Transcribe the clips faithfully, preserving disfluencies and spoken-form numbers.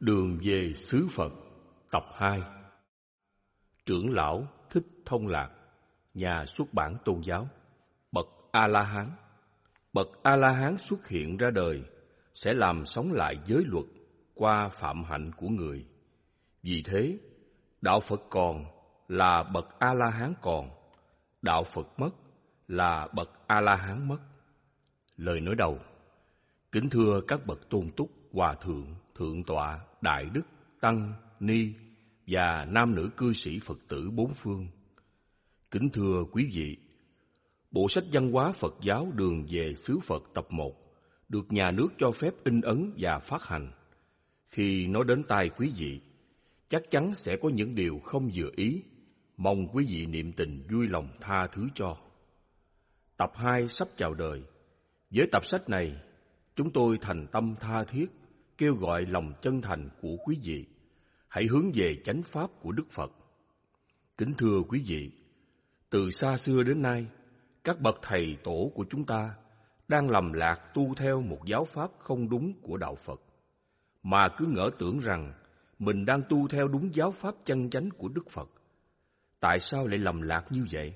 Đường về xứ Phật, tập hai. Trưởng lão Thích Thông Lạc, nhà xuất bản tôn giáo, bậc A-la-hán. Bậc A-la-hán xuất hiện ra đời sẽ làm sống lại giới luật qua phạm hạnh của người. Vì thế, đạo Phật còn là bậc A-la-hán còn, đạo Phật mất là bậc A-la-hán mất. Lời nói đầu. Kính thưa các bậc tôn túc, hòa thượng, thượng tọa, đại đức, tăng, ni và nam nữ cư sĩ Phật tử bốn phương. Kính thưa quý vị, bộ sách văn hóa Phật giáo Đường về xứ Phật tập một được nhà nước cho phép in ấn và phát hành. Khi nó đến tai quý vị, chắc chắn sẽ có những điều không vừa ý, mong quý vị niệm tình vui lòng tha thứ cho. Tập hai sắp chào đời. Với tập sách này, chúng tôi thành tâm tha thiết kêu gọi lòng chân thành của quý vị hãy hướng về chánh pháp của Đức Phật. Kính thưa quý vị, từ xa xưa đến nay, các bậc thầy tổ của chúng ta đang lầm lạc tu theo một giáo pháp không đúng của đạo Phật, mà cứ ngỡ tưởng rằng mình đang tu theo đúng giáo pháp chân chánh của Đức Phật. Tại sao lại lầm lạc như vậy?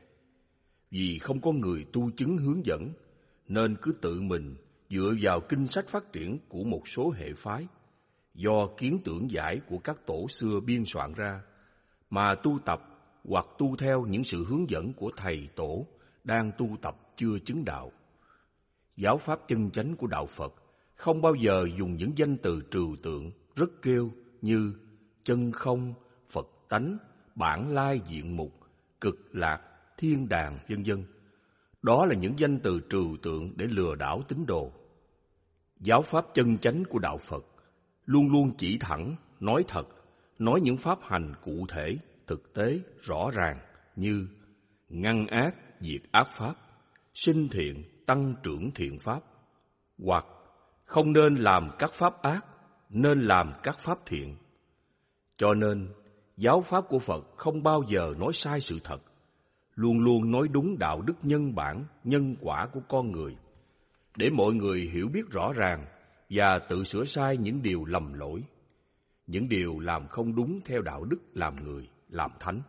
Vì không có người tu chứng hướng dẫn, nên cứ tự mình dựa vào kinh sách phát triển của một số hệ phái, do kiến tưởng giải của các tổ xưa biên soạn ra, mà tu tập hoặc tu theo những sự hướng dẫn của thầy tổ đang tu tập chưa chứng đạo. Giáo pháp chân chánh của đạo Phật không bao giờ dùng những danh từ trừu tượng rất kêu như chân không, Phật tánh, bản lai diện mục, cực lạc, thiên đàng, vân vân. Đó là những danh từ trừu tượng để lừa đảo tín đồ. Giáo pháp chân chánh của đạo Phật luôn luôn chỉ thẳng, nói thật, nói những pháp hành cụ thể, thực tế, rõ ràng như ngăn ác, diệt ác pháp, sinh thiện, tăng trưởng thiện pháp, hoặc không nên làm các pháp ác, nên làm các pháp thiện. Cho nên, giáo pháp của Phật không bao giờ nói sai sự thật, luôn luôn nói đúng đạo đức nhân bản, nhân quả của con người, để mọi người hiểu biết rõ ràng và tự sửa sai những điều lầm lỗi, những điều làm không đúng theo đạo đức làm người, làm thánh.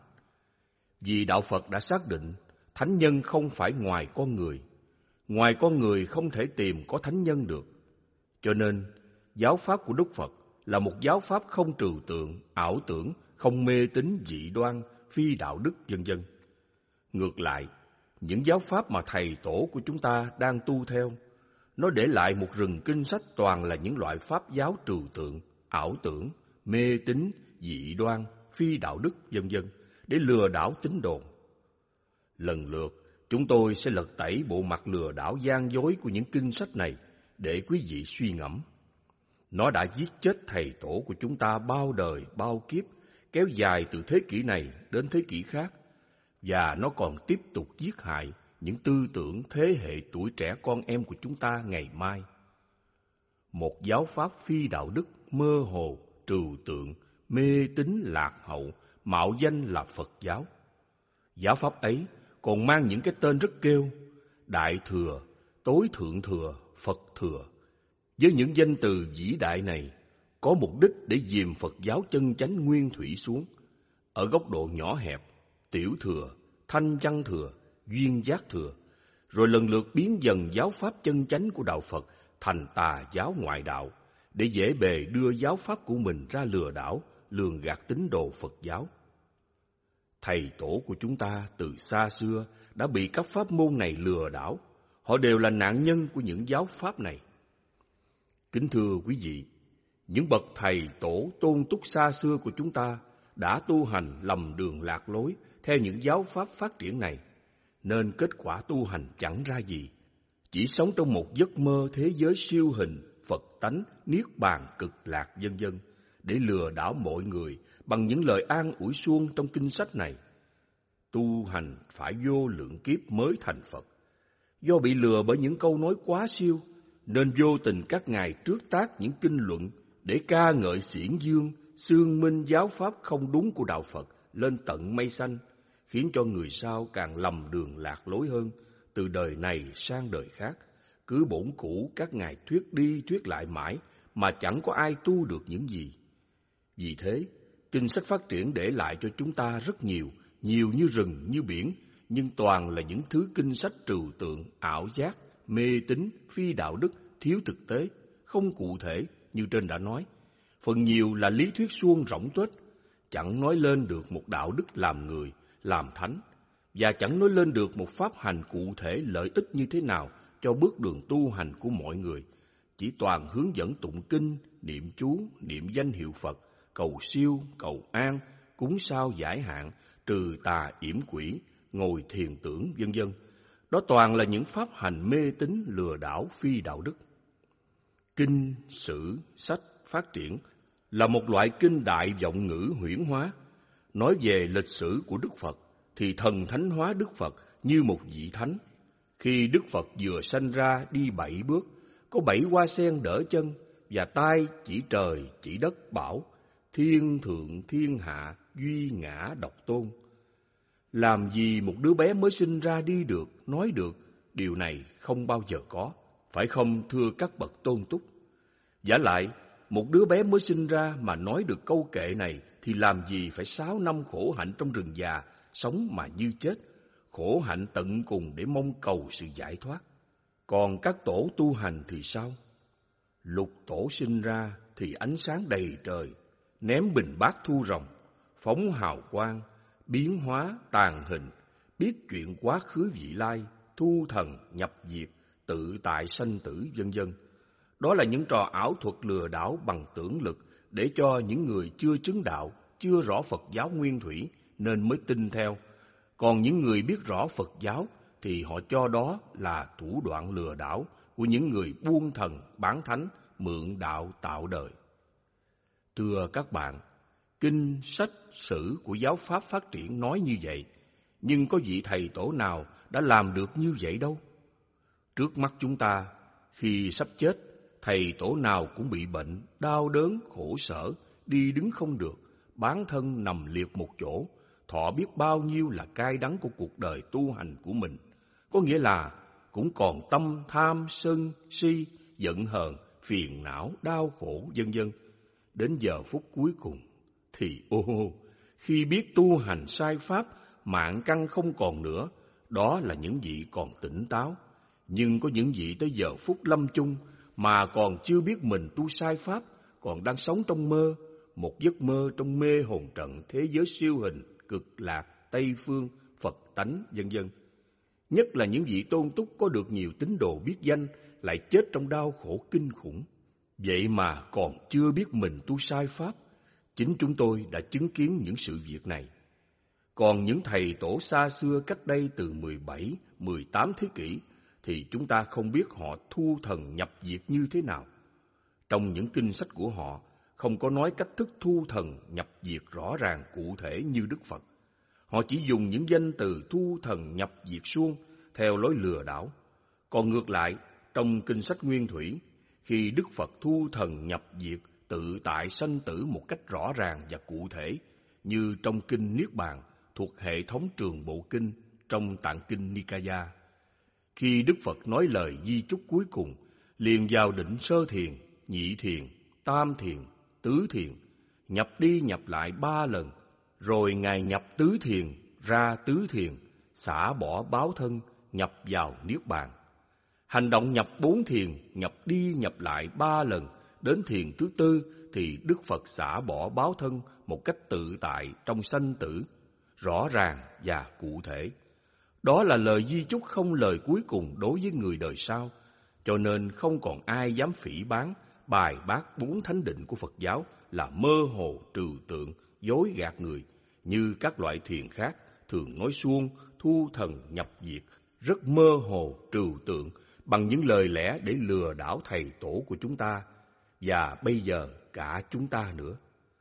Vì đạo Phật đã xác định thánh nhân không phải ngoài con người, ngoài con người không thể tìm có thánh nhân được. Cho nên, giáo pháp của Đức Phật là một giáo pháp không trừu tượng, ảo tưởng, không mê tín dị đoan, phi đạo đức, vân vân. Ngược lại, những giáo pháp mà thầy tổ của chúng ta đang tu theo, nó để lại một rừng kinh sách toàn là những loại pháp giáo trừu tượng, ảo tưởng, mê tín, dị đoan, phi đạo đức, vân vân, để lừa đảo tín đồ. Lần lượt, chúng tôi sẽ lật tẩy bộ mặt lừa đảo gian dối của những kinh sách này để quý vị suy ngẫm. Nó đã giết chết thầy tổ của chúng ta bao đời, bao kiếp, kéo dài từ thế kỷ này đến thế kỷ khác, và nó còn tiếp tục giết hại những tư tưởng thế hệ tuổi trẻ con em của chúng ta ngày mai. Một giáo pháp phi đạo đức, mơ hồ, trừu tượng, mê tín lạc hậu, mạo danh là Phật giáo. Giáo pháp ấy còn mang những cái tên rất kêu: Đại Thừa, Tối Thượng Thừa, Phật Thừa. Với những danh từ vĩ đại này, có mục đích để dìm Phật giáo chân chánh nguyên thủy xuống, ở góc độ nhỏ hẹp, tiểu thừa, thanh văn thừa, duyên giác thừa, rồi lần lượt biến dần giáo pháp chân chánh của đạo Phật thành tà giáo ngoại đạo, để dễ bề đưa giáo pháp của mình ra lừa đảo, lường gạt tín đồ Phật giáo. Thầy tổ của chúng ta từ xa xưa đã bị các pháp môn này lừa đảo, họ đều là nạn nhân của những giáo pháp này. Kính thưa quý vị, những bậc thầy tổ tôn túc xa xưa của chúng ta đã tu hành lầm đường lạc lối theo những giáo pháp phát triển này, nên kết quả tu hành chẳng ra gì, chỉ sống trong một giấc mơ thế giới siêu hình, Phật tánh, niết bàn, cực lạc, vân vân, để lừa đảo mọi người bằng những lời an ủi suông trong kinh sách này. Tu hành phải vô lượng kiếp mới thành Phật. Do bị lừa bởi những câu nói quá siêu, nên vô tình các ngài trước tác những kinh luận để ca ngợi xiển dương, xương minh giáo pháp không đúng của đạo Phật lên tận mây xanh, khiến cho người sau càng lầm đường lạc lối hơn, từ đời này sang đời khác. Cứ bổn cũ các ngài thuyết đi thuyết lại mãi mà chẳng có ai tu được những gì. Vì thế, Kinh Sách Phát Triển để lại cho chúng ta rất nhiều, nhiều như rừng, như biển, nhưng toàn là những thứ kinh sách trừu tượng, ảo giác, mê tín, phi đạo đức, thiếu thực tế, không cụ thể như trên đã nói. Phần nhiều là lý thuyết suông rỗng tuếch, chẳng nói lên được một đạo đức làm người, làm thánh, và chẳng nói lên được một pháp hành cụ thể lợi ích như thế nào cho bước đường tu hành của mọi người. Chỉ toàn hướng dẫn tụng kinh, niệm chú, niệm danh hiệu Phật, cầu siêu, cầu an, cúng sao giải hạn, trừ tà yểm quỷ, ngồi thiền tưởng, vân vân. Đó toàn là những pháp hành mê tín, lừa đảo, phi đạo đức. Kinh, sử, sách Phát Triển là một loại kinh đại vọng ngữ huyễn hóa. Nói về lịch sử của Đức Phật thì thần thánh hóa Đức Phật như một vị thánh. Khi Đức Phật vừa sanh ra đi bảy bước, có bảy hoa sen đỡ chân, và tay chỉ trời chỉ đất bảo: thiên thượng thiên hạ, duy ngã độc tôn. Làm gì một đứa bé mới sinh ra đi được, nói được, điều này không bao giờ có, phải không thưa các bậc tôn túc? Vả lại, một đứa bé mới sinh ra mà nói được câu kệ này thì làm gì phải sáu năm khổ hạnh trong rừng già, sống mà như chết, khổ hạnh tận cùng để mong cầu sự giải thoát. Còn các tổ tu hành thì sao? Lục tổ sinh ra thì ánh sáng đầy trời, ném bình bát thu rồng, phóng hào quang, biến hóa tàn hình, biết chuyện quá khứ vị lai, thu thần nhập diệt, tự tại sanh tử, vân vân. Đó là những trò ảo thuật lừa đảo bằng tưởng lực để cho những người chưa chứng đạo, chưa rõ Phật giáo nguyên thủy nên mới tin theo. Còn những người biết rõ Phật giáo thì họ cho đó là thủ đoạn lừa đảo của những người buôn thần, bán thánh, mượn đạo tạo đời. Thưa các bạn, kinh, sách, sử của giáo pháp Phát Triển nói như vậy, nhưng có vị thầy tổ nào đã làm được như vậy đâu. Trước mắt chúng ta, khi sắp chết, thầy tổ nào cũng bị bệnh, đau đớn, khổ sở, đi đứng không được, bán thân nằm liệt một chỗ, thọ biết bao nhiêu là cay đắng của cuộc đời tu hành của mình. Có nghĩa là cũng còn tâm tham, sân, si, giận hờn, phiền não, đau khổ, vân vân. Đến giờ phút cuối cùng thì ô, khi biết tu hành sai pháp, mạng căn không còn nữa, đó là những vị còn tỉnh táo. Nhưng có những vị tới giờ phút lâm chung mà còn chưa biết mình tu sai pháp, còn đang sống trong mơ, một giấc mơ trong mê hồn trận thế giới siêu hình, cực lạc, Tây phương, Phật tánh, vân vân. Nhất là những vị tôn túc có được nhiều tín đồ biết danh lại chết trong đau khổ kinh khủng. Vậy mà còn chưa biết mình tu sai pháp. Chính chúng tôi đã chứng kiến những sự việc này. Còn những thầy tổ xa xưa cách đây từ mười bảy, mười tám thế kỷ thì chúng ta không biết họ thu thần nhập diệt như thế nào. Trong những kinh sách của họ không có nói cách thức thu thần nhập diệt rõ ràng cụ thể như Đức Phật. Họ chỉ dùng những danh từ thu thần nhập diệt suông theo lối lừa đảo. Còn ngược lại, trong kinh sách Nguyên Thủy, khi Đức Phật thu thần nhập diệt, tự tại sanh tử một cách rõ ràng và cụ thể, như trong kinh Niết Bàn thuộc hệ thống Trường Bộ Kinh trong Tạng Kinh Nikaya. Khi Đức Phật nói lời di chúc cuối cùng, liền vào định sơ thiền, nhị thiền, tam thiền, tứ thiền, nhập đi nhập lại ba lần, rồi Ngài nhập tứ thiền, ra tứ thiền, xả bỏ báo thân, nhập vào Niết Bàn. Hành động nhập bốn thiền, nhập đi nhập lại ba lần, đến thiền thứ tư thì Đức Phật xả bỏ báo thân một cách tự tại trong sanh tử, rõ ràng và cụ thể. Đó là lời di chúc không lời cuối cùng đối với người đời sau, cho nên không còn ai dám phỉ báng, bài bác bốn thánh định của Phật giáo là mơ hồ, trừu tượng, dối gạt người, như các loại thiền khác thường nói suông, thu thần nhập diệt, rất mơ hồ, trừu tượng, bằng những lời lẽ để lừa đảo thầy tổ của chúng ta, và bây giờ cả chúng ta nữa.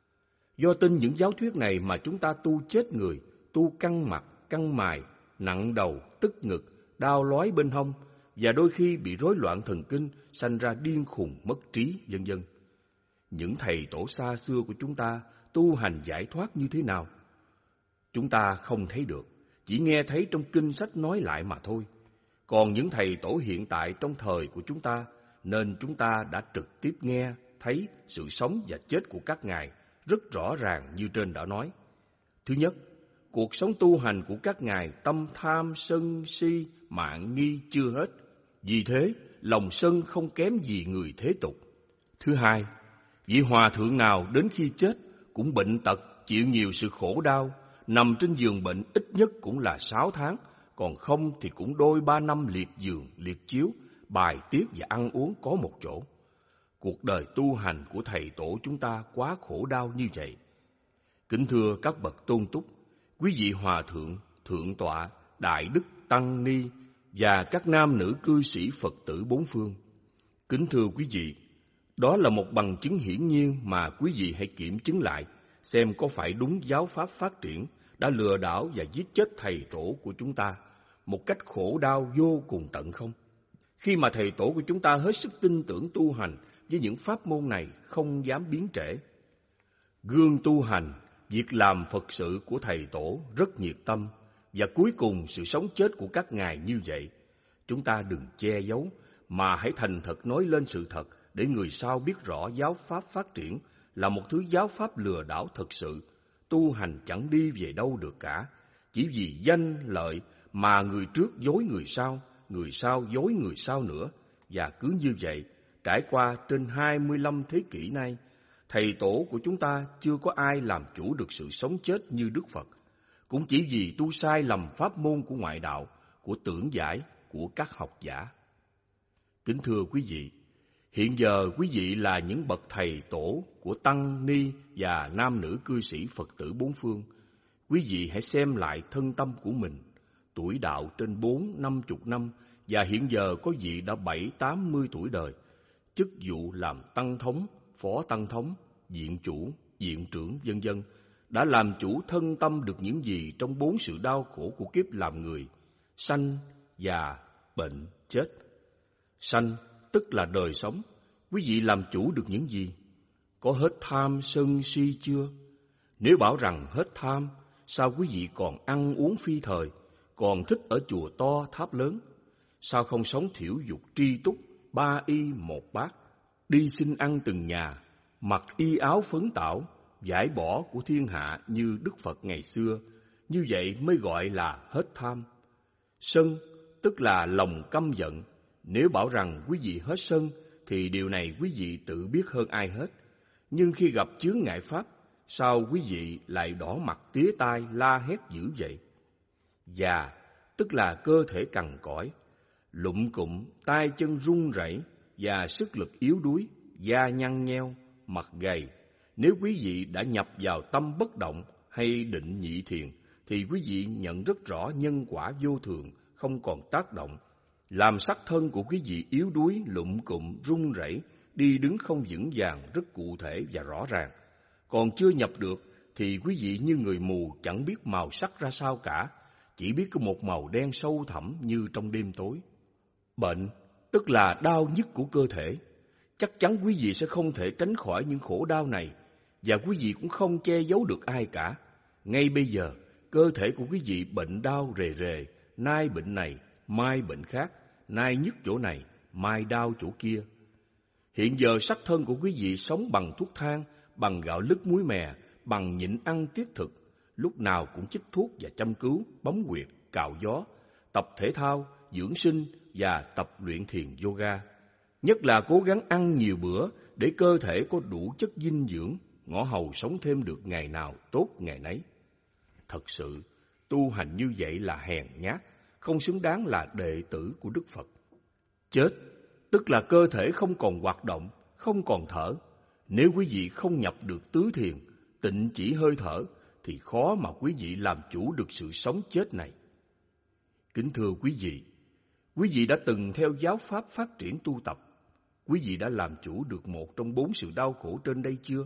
Do tin những giáo thuyết này mà chúng ta tu chết người, tu căng mặt, căng mày, nặng đầu, tức ngực, đau lói bên hông, và đôi khi bị rối loạn thần kinh, sanh ra điên khùng, mất trí, vân vân. Những thầy tổ xa xưa của chúng ta tu hành giải thoát như thế nào? Chúng ta không thấy được, chỉ nghe thấy trong kinh sách nói lại mà thôi. Còn những thầy tổ hiện tại trong thời của chúng ta, nên chúng ta đã trực tiếp nghe, thấy sự sống và chết của các ngài rất rõ ràng như trên đã nói. Thứ nhất, cuộc sống tu hành của các ngài tâm tham, sân, si, mạn, nghi chưa hết. Vì thế, lòng sân không kém gì người thế tục. Thứ hai, vị hòa thượng nào đến khi chết cũng bệnh tật, chịu nhiều sự khổ đau, nằm trên giường bệnh ít nhất cũng là sáu tháng, còn không thì cũng đôi ba năm liệt giường, liệt chiếu, bài tiết và ăn uống có một chỗ. Cuộc đời tu hành của thầy tổ chúng ta quá khổ đau như vậy. Kính thưa các bậc tôn túc, quý vị hòa thượng, thượng tọa, đại đức, tăng ni và các nam nữ cư sĩ Phật tử bốn phương. Kính thưa quý vị, đó là một bằng chứng hiển nhiên mà quý vị hãy kiểm chứng lại, xem có phải đúng giáo pháp phát triển đã lừa đảo và giết chết thầy tổ của chúng ta một cách khổ đau vô cùng tận không? Khi mà thầy tổ của chúng ta hết sức tin tưởng tu hành với những pháp môn này không dám biến trễ. Gương tu hành, việc làm Phật sự của thầy tổ rất nhiệt tâm, và cuối cùng sự sống chết của các ngài như vậy. Chúng ta đừng che giấu, mà hãy thành thật nói lên sự thật để người sau biết rõ giáo pháp phát triển là một thứ giáo pháp lừa đảo thật sự. Tu hành chẳng đi về đâu được cả, chỉ vì danh lợi mà người trước dối người sau, người sau dối người sau nữa. Và cứ như vậy, trải qua trên hai mươi lăm thế kỷ nay, thầy tổ của chúng ta chưa có ai làm chủ được sự sống chết như Đức Phật, cũng chỉ vì tu sai lầm pháp môn của ngoại đạo, của tưởng giải, của các học giả. Kính thưa quý vị, hiện giờ quý vị là những bậc thầy tổ của tăng ni và nam nữ cư sĩ Phật tử bốn phương. Quý vị hãy xem lại thân tâm của mình, tuổi đạo trên bốn, năm chục năm, và hiện giờ có vị đã bảy, tám mươi tuổi đời, chức vụ làm tăng thống, phó tăng thống, viện chủ, viện trưởng, vân vân, đã làm chủ thân tâm được những gì trong bốn sự đau khổ của kiếp làm người: sanh, già, bệnh, chết. Sanh tức là đời sống. Quý vị làm chủ được những gì? Có hết tham, sân, si chưa? Nếu bảo rằng hết tham, sao quý vị còn ăn uống phi thời, còn thích ở chùa to tháp lớn? Sao không sống thiểu dục tri túc, ba y một bát, đi xin ăn từng nhà, mặc y áo phấn tảo, giải bỏ của thiên hạ như Đức Phật ngày xưa? Như vậy mới gọi là hết tham. Sân tức là lòng căm giận. Nếu bảo rằng quý vị hết sân, thì điều này quý vị tự biết hơn ai hết. Nhưng khi gặp chướng ngại pháp, sao quý vị lại đỏ mặt tía tai la hét dữ vậy? Già tức là cơ thể cằn cõi, lụm cụm, tay chân run rẩy và sức lực yếu đuối, da nhăn nheo, mặt gầy. Nếu quý vị đã nhập vào tâm bất động hay định nhị thiền, thì quý vị nhận rất rõ nhân quả vô thường không còn tác động, làm sắc thân của quý vị yếu đuối, lụm cụm, run rẩy, đi đứng không vững vàng, rất cụ thể và rõ ràng. Còn chưa nhập được thì quý vị như người mù, chẳng biết màu sắc ra sao cả, chỉ biết có một màu đen sâu thẳm như trong đêm tối. Bệnh tức là đau nhức của cơ thể. Chắc chắn quý vị sẽ không thể tránh khỏi những khổ đau này, và quý vị cũng không che giấu được ai cả. Ngay bây giờ, cơ thể của quý vị bệnh đau rề rề, nay bệnh này, mai bệnh khác, nay nhức chỗ này, mai đau chỗ kia. Hiện giờ sắc thân của quý vị sống bằng thuốc thang, bằng gạo lứt muối mè, bằng nhịn ăn tiết thực, lúc nào cũng chích thuốc và châm cứu, bấm huyệt, cạo gió, tập thể thao, dưỡng sinh và tập luyện thiền yoga. Nhất là cố gắng ăn nhiều bữa để cơ thể có đủ chất dinh dưỡng, ngõ hầu sống thêm được ngày nào tốt ngày nấy. Thật sự, tu hành như vậy là hèn nhát, không xứng đáng là đệ tử của Đức Phật. Chết tức là cơ thể không còn hoạt động, không còn thở. Nếu quý vị không nhập được tứ thiền, tịnh chỉ hơi thở, thì khó mà quý vị làm chủ được sự sống chết này. Kính thưa quý vị, quý vị đã từng theo giáo pháp phát triển tu tập. Quý vị đã làm chủ được một trong bốn sự đau khổ trên đây chưa?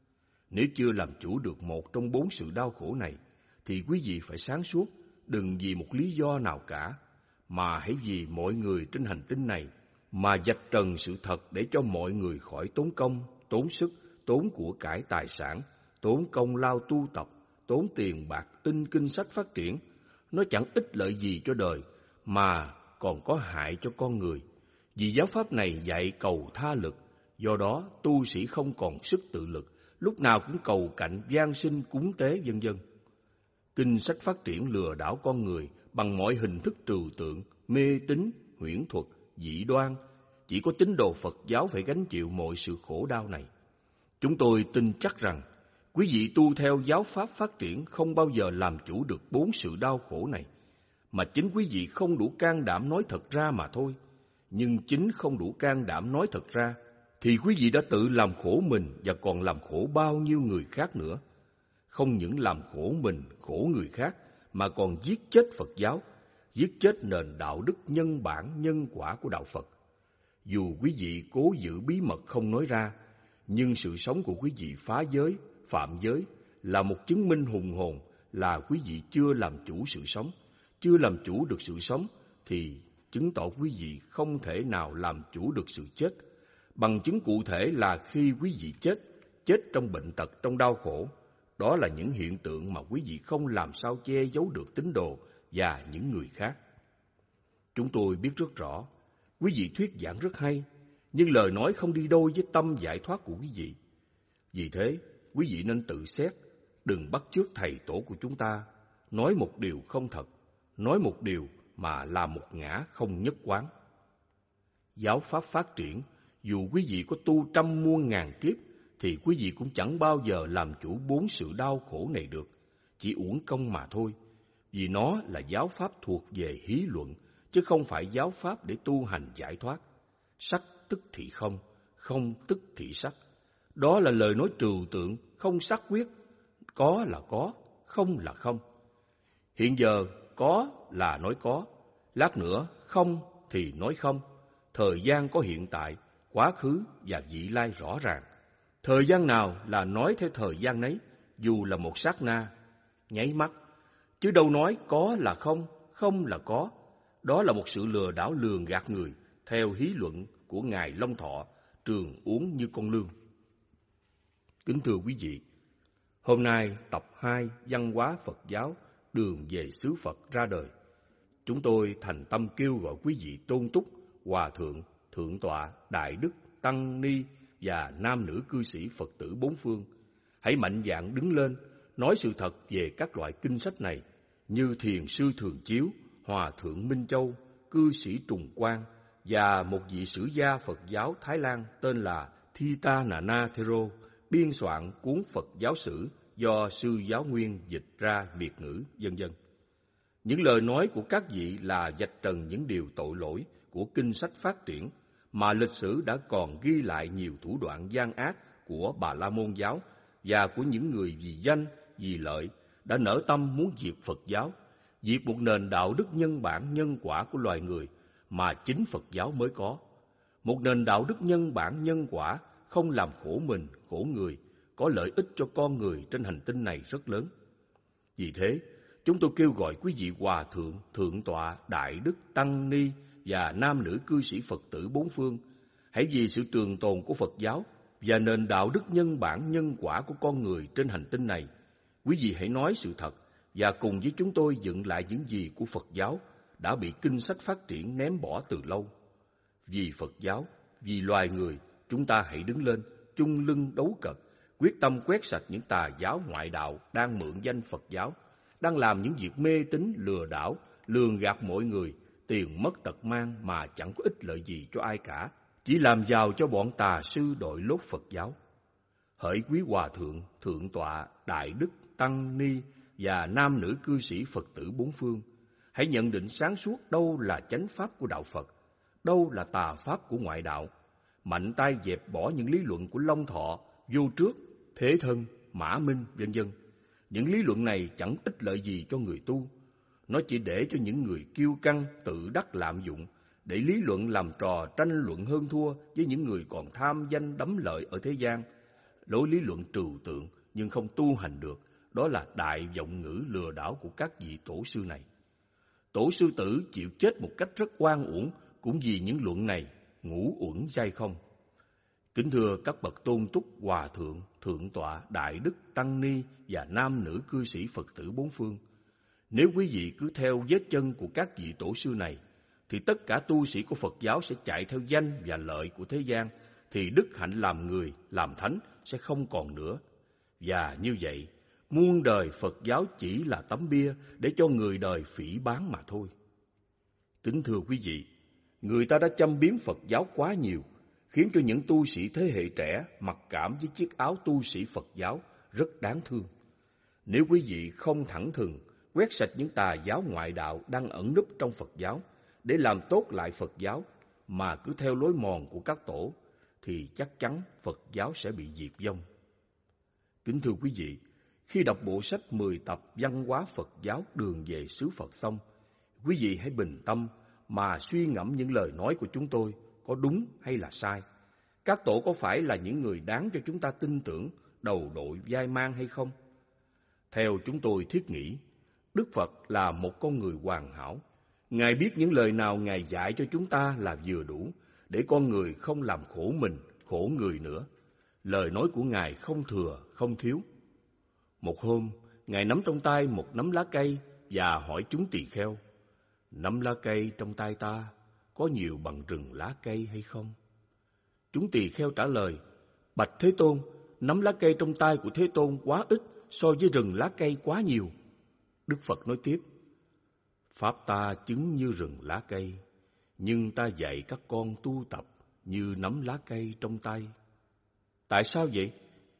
Nếu chưa làm chủ được một trong bốn sự đau khổ này, thì quý vị phải sáng suốt, đừng vì một lý do nào cả, mà hãy vì mọi người trên hành tinh này mà vạch trần sự thật để cho mọi người khỏi tốn công, tốn sức, tốn của cải tài sản, tốn công lao tu tập, tốn tiền bạc in kinh sách phát triển. Nó chẳng ích lợi gì cho đời, mà còn có hại cho con người. Vì giáo pháp này dạy cầu tha lực, do đó tu sĩ không còn sức tự lực, lúc nào cũng cầu cạnh, van xin, cúng tế, vân vân. Kinh sách phát triển lừa đảo con người bằng mọi hình thức trừu tượng, mê tín, huyễn thuật, dị đoan. Chỉ có tín đồ Phật giáo phải gánh chịu mọi sự khổ đau này. Chúng tôi tin chắc rằng quý vị tu theo giáo pháp phát triển không bao giờ làm chủ được bốn sự đau khổ này, mà chính quý vị không đủ can đảm nói thật ra mà thôi. Nhưng chính không đủ can đảm nói thật ra, thì quý vị đã tự làm khổ mình và còn làm khổ bao nhiêu người khác nữa. Không những làm khổ mình, khổ người khác, mà còn giết chết Phật giáo, giết chết nền đạo đức nhân bản, nhân quả của đạo Phật. Dù quý vị cố giữ bí mật không nói ra, nhưng sự sống của quý vị phá giới, phạm giới là một chứng minh hùng hồn là quý vị chưa làm chủ sự sống. Chưa làm chủ được sự sống thì chứng tỏ quý vị không thể nào làm chủ được sự chết. Bằng chứng cụ thể là khi quý vị chết, chết trong bệnh tật, trong đau khổ. Đó là những hiện tượng mà quý vị không làm sao che giấu được tín đồ và những người khác. Chúng tôi biết rất rõ, quý vị thuyết giảng rất hay, nhưng lời nói không đi đôi với tâm giải thoát của quý vị. Vì thế, quý vị nên tự xét, đừng bắt chước thầy tổ của chúng ta, nói một điều không thật, nói một điều mà làm một ngã không nhất quán. Giáo pháp phát triển, dù quý vị có tu trăm muôn ngàn kiếp, thì quý vị cũng chẳng bao giờ làm chủ bốn sự đau khổ này được, chỉ uổng công mà thôi, vì nó là giáo pháp thuộc về hí luận, chứ không phải giáo pháp để tu hành giải thoát. Sắc tức thị không, không tức thị sắc. Đó là lời nói trừu tượng, không xác quyết. Có là có, không là không. Hiện giờ có là nói có, lát nữa không thì nói không. Thời gian có hiện tại, quá khứ và vị lai rõ ràng. Thời gian nào là nói theo thời gian nấy, dù là một sát na, nháy mắt. Chứ đâu nói có là không, không là có. Đó là một sự lừa đảo lường gạt người, theo hí luận của Ngài Long Thọ, trường uống như con lương. Kính thưa quý vị, hôm nay tập hai Văn hóa Phật giáo, đường về xứ Phật ra đời. Chúng tôi thành tâm kêu gọi quý vị tôn túc Hòa Thượng, Thượng tọa, Đại Đức, Tăng Ni và nam nữ cư sĩ Phật tử bốn phương. Hãy mạnh dạn đứng lên, nói sự thật về các loại kinh sách này, như Thiền sư Thường Chiếu, Hòa Thượng Minh Châu, cư sĩ Trùng Quang và một vị sử gia Phật giáo Thái Lan tên là Thitanana Thero biên soạn cuốn Phật giáo sử do sư giáo Nguyên dịch ra Việt ngữ, vân vân. Những lời nói của các vị là vạch trần những điều tội lỗi của kinh sách phát triển, mà lịch sử đã còn ghi lại nhiều thủ đoạn gian ác của Bà La Môn giáo và của những người vì danh, vì lợi đã nở tâm muốn diệt Phật giáo, diệt một nền đạo đức nhân bản nhân quả của loài người mà chính Phật giáo mới có. Một nền đạo đức nhân bản nhân quả không làm khổ mình, khổ người, có lợi ích cho con người trên hành tinh này rất lớn. Vì thế, chúng tôi kêu gọi quý vị Hòa Thượng, Thượng tọa, Đại Đức, Tăng Ni và nam nữ cư sĩ Phật tử bốn phương, hãy vì sự trường tồn của Phật giáo và nền đạo đức nhân bản nhân quả của con người trên hành tinh này, quý vị hãy nói sự thật và cùng với chúng tôi dựng lại những gì của Phật giáo đã bị kinh sách phát triển ném bỏ từ lâu. Vì Phật giáo, vì loài người, chúng ta hãy đứng lên, chung lưng đấu cật, quyết tâm quét sạch những tà giáo ngoại đạo đang mượn danh Phật giáo, đang làm những việc mê tín lừa đảo, lường gạt mọi người, tiền mất tật mang mà chẳng có ích lợi gì cho ai cả, chỉ làm giàu cho bọn tà sư đội lốt Phật giáo. Hỡi quý Hòa Thượng, Thượng tọa, Đại Đức, Tăng Ni và nam nữ cư sĩ Phật tử bốn phương, hãy nhận định sáng suốt đâu là chánh pháp của đạo Phật, đâu là tà pháp của ngoại đạo. Mạnh tay dẹp bỏ những lý luận của Long Thọ, Vô Trước, Thế Thân, Mã Minh, vân vân. Những lý luận này chẳng ích lợi gì cho người tu. Nó chỉ để cho những người kiêu căng, tự đắc lạm dụng, để lý luận làm trò tranh luận hơn thua với những người còn tham danh đắm lợi ở thế gian. Lối lý luận trừu tượng nhưng không tu hành được, đó là đại vọng ngữ lừa đảo của các vị tổ sư này. Tổ sư tử chịu chết một cách rất oan uổng cũng vì những luận này, ngũ uẩn dai không. Kính thưa các bậc tôn túc Hòa Thượng, Thượng tọa, Đại Đức, Tăng Ni và nam nữ cư sĩ Phật tử bốn phương, nếu quý vị cứ theo vết chân của các vị tổ sư này, thì tất cả tu sĩ của Phật giáo sẽ chạy theo danh và lợi của thế gian, thì đức hạnh làm người, làm thánh sẽ không còn nữa, Và như vậy, muôn đời Phật giáo chỉ là tấm bia để cho người đời phỉ báng mà thôi. Kính thưa quý vị, người ta đã châm biếm Phật giáo quá nhiều, khiến cho những tu sĩ thế hệ trẻ mặc cảm với chiếc áo tu sĩ Phật giáo rất đáng thương. Nếu quý vị không thẳng thừng quét sạch những tà giáo ngoại đạo đang ẩn núp trong Phật giáo để làm tốt lại Phật giáo, mà cứ theo lối mòn của các tổ, thì chắc chắn Phật giáo sẽ bị diệt vong. Kính thưa quý vị, khi đọc bộ sách mười tập văn hóa Phật giáo Đường về xứ Phật xong, quý vị hãy bình tâm mà suy ngẫm những lời nói của chúng tôi có đúng hay là sai. Các tổ có phải là những người đáng cho chúng ta tin tưởng, đầu đội vai mang hay không? Theo chúng tôi thiết nghĩ, Đức Phật là một con người hoàn hảo. Ngài biết những lời nào Ngài dạy cho chúng ta là vừa đủ, để con người không làm khổ mình, khổ người nữa. Lời nói của Ngài không thừa, không thiếu. Một hôm, Ngài nắm trong tay một nắm lá cây và hỏi chúng tỳ kheo: nắm lá cây trong tay ta có nhiều bằng rừng lá cây hay không? Chúng tỳ kheo trả lời: bạch Thế Tôn, nắm lá cây trong tay của Thế Tôn quá ít so với rừng lá cây quá nhiều. Đức Phật nói tiếp: pháp ta chứng như rừng lá cây, nhưng ta dạy các con tu tập như nắm lá cây trong tay. Tại sao vậy?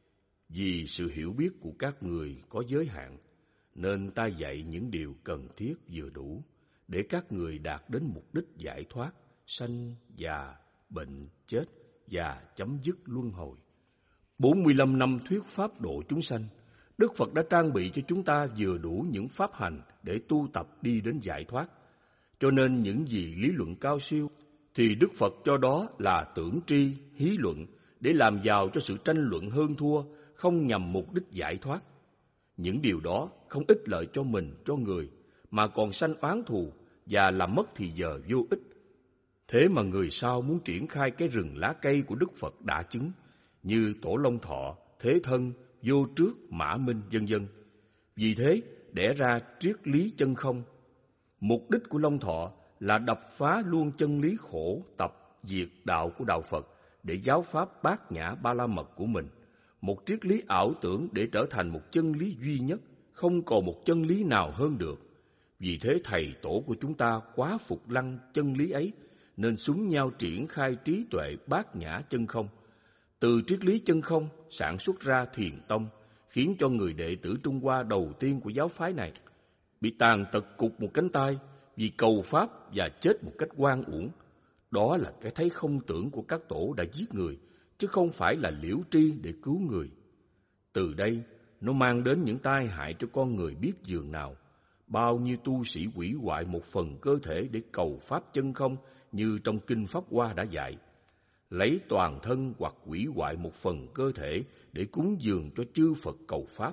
Vì sự hiểu biết của các người có giới hạn, nên ta dạy những điều cần thiết vừa đủ để các người đạt đến mục đích giải thoát, sanh, già, bệnh, chết và chấm dứt luân hồi. bốn mươi lăm năm thuyết pháp độ chúng sanh, Đức Phật đã trang bị cho chúng ta vừa đủ những pháp hành để tu tập đi đến giải thoát. Cho nên những gì lý luận cao siêu thì Đức Phật cho đó là tưởng tri, hí luận để làm giàu cho sự tranh luận hơn thua, không nhằm mục đích giải thoát. Những điều đó không ích lợi cho mình, cho người, mà còn sanh oán thù và làm mất thì giờ vô ích. Thế mà người sau muốn triển khai cái rừng lá cây của Đức Phật đã chứng, như Tổ Long Thọ, Thế Thân, Vô Trước, Mã Minh, vân vân. Vì thế, đẻ ra triết lý chân không. Mục đích của Long Thọ là đập phá luôn chân lý khổ tập diệt đạo của đạo Phật để giáo pháp bát nhã ba la mật của mình, một triết lý ảo tưởng để trở thành một chân lý duy nhất, không còn một chân lý nào hơn được. Vì thế thầy tổ của chúng ta quá phục lăng chân lý ấy, nên súng nhau triển khai trí tuệ bát nhã chân không. Từ triết lý chân không sản xuất ra Thiền Tông, khiến cho người đệ tử Trung Hoa đầu tiên của giáo phái này bị tàn tật cụt một cánh tay vì cầu pháp và chết một cách oan uổng. Đó là cái thấy không tưởng của các tổ đã giết người, chứ không phải là liễu tri để cứu người. Từ đây, nó mang đến những tai hại cho con người biết dường nào. Bao nhiêu tu sĩ hủy hoại một phần cơ thể để cầu pháp chân không, như trong Kinh Pháp Hoa đã dạy. Lấy toàn thân hoặc hủy hoại một phần cơ thể để cúng dường cho chư Phật cầu pháp.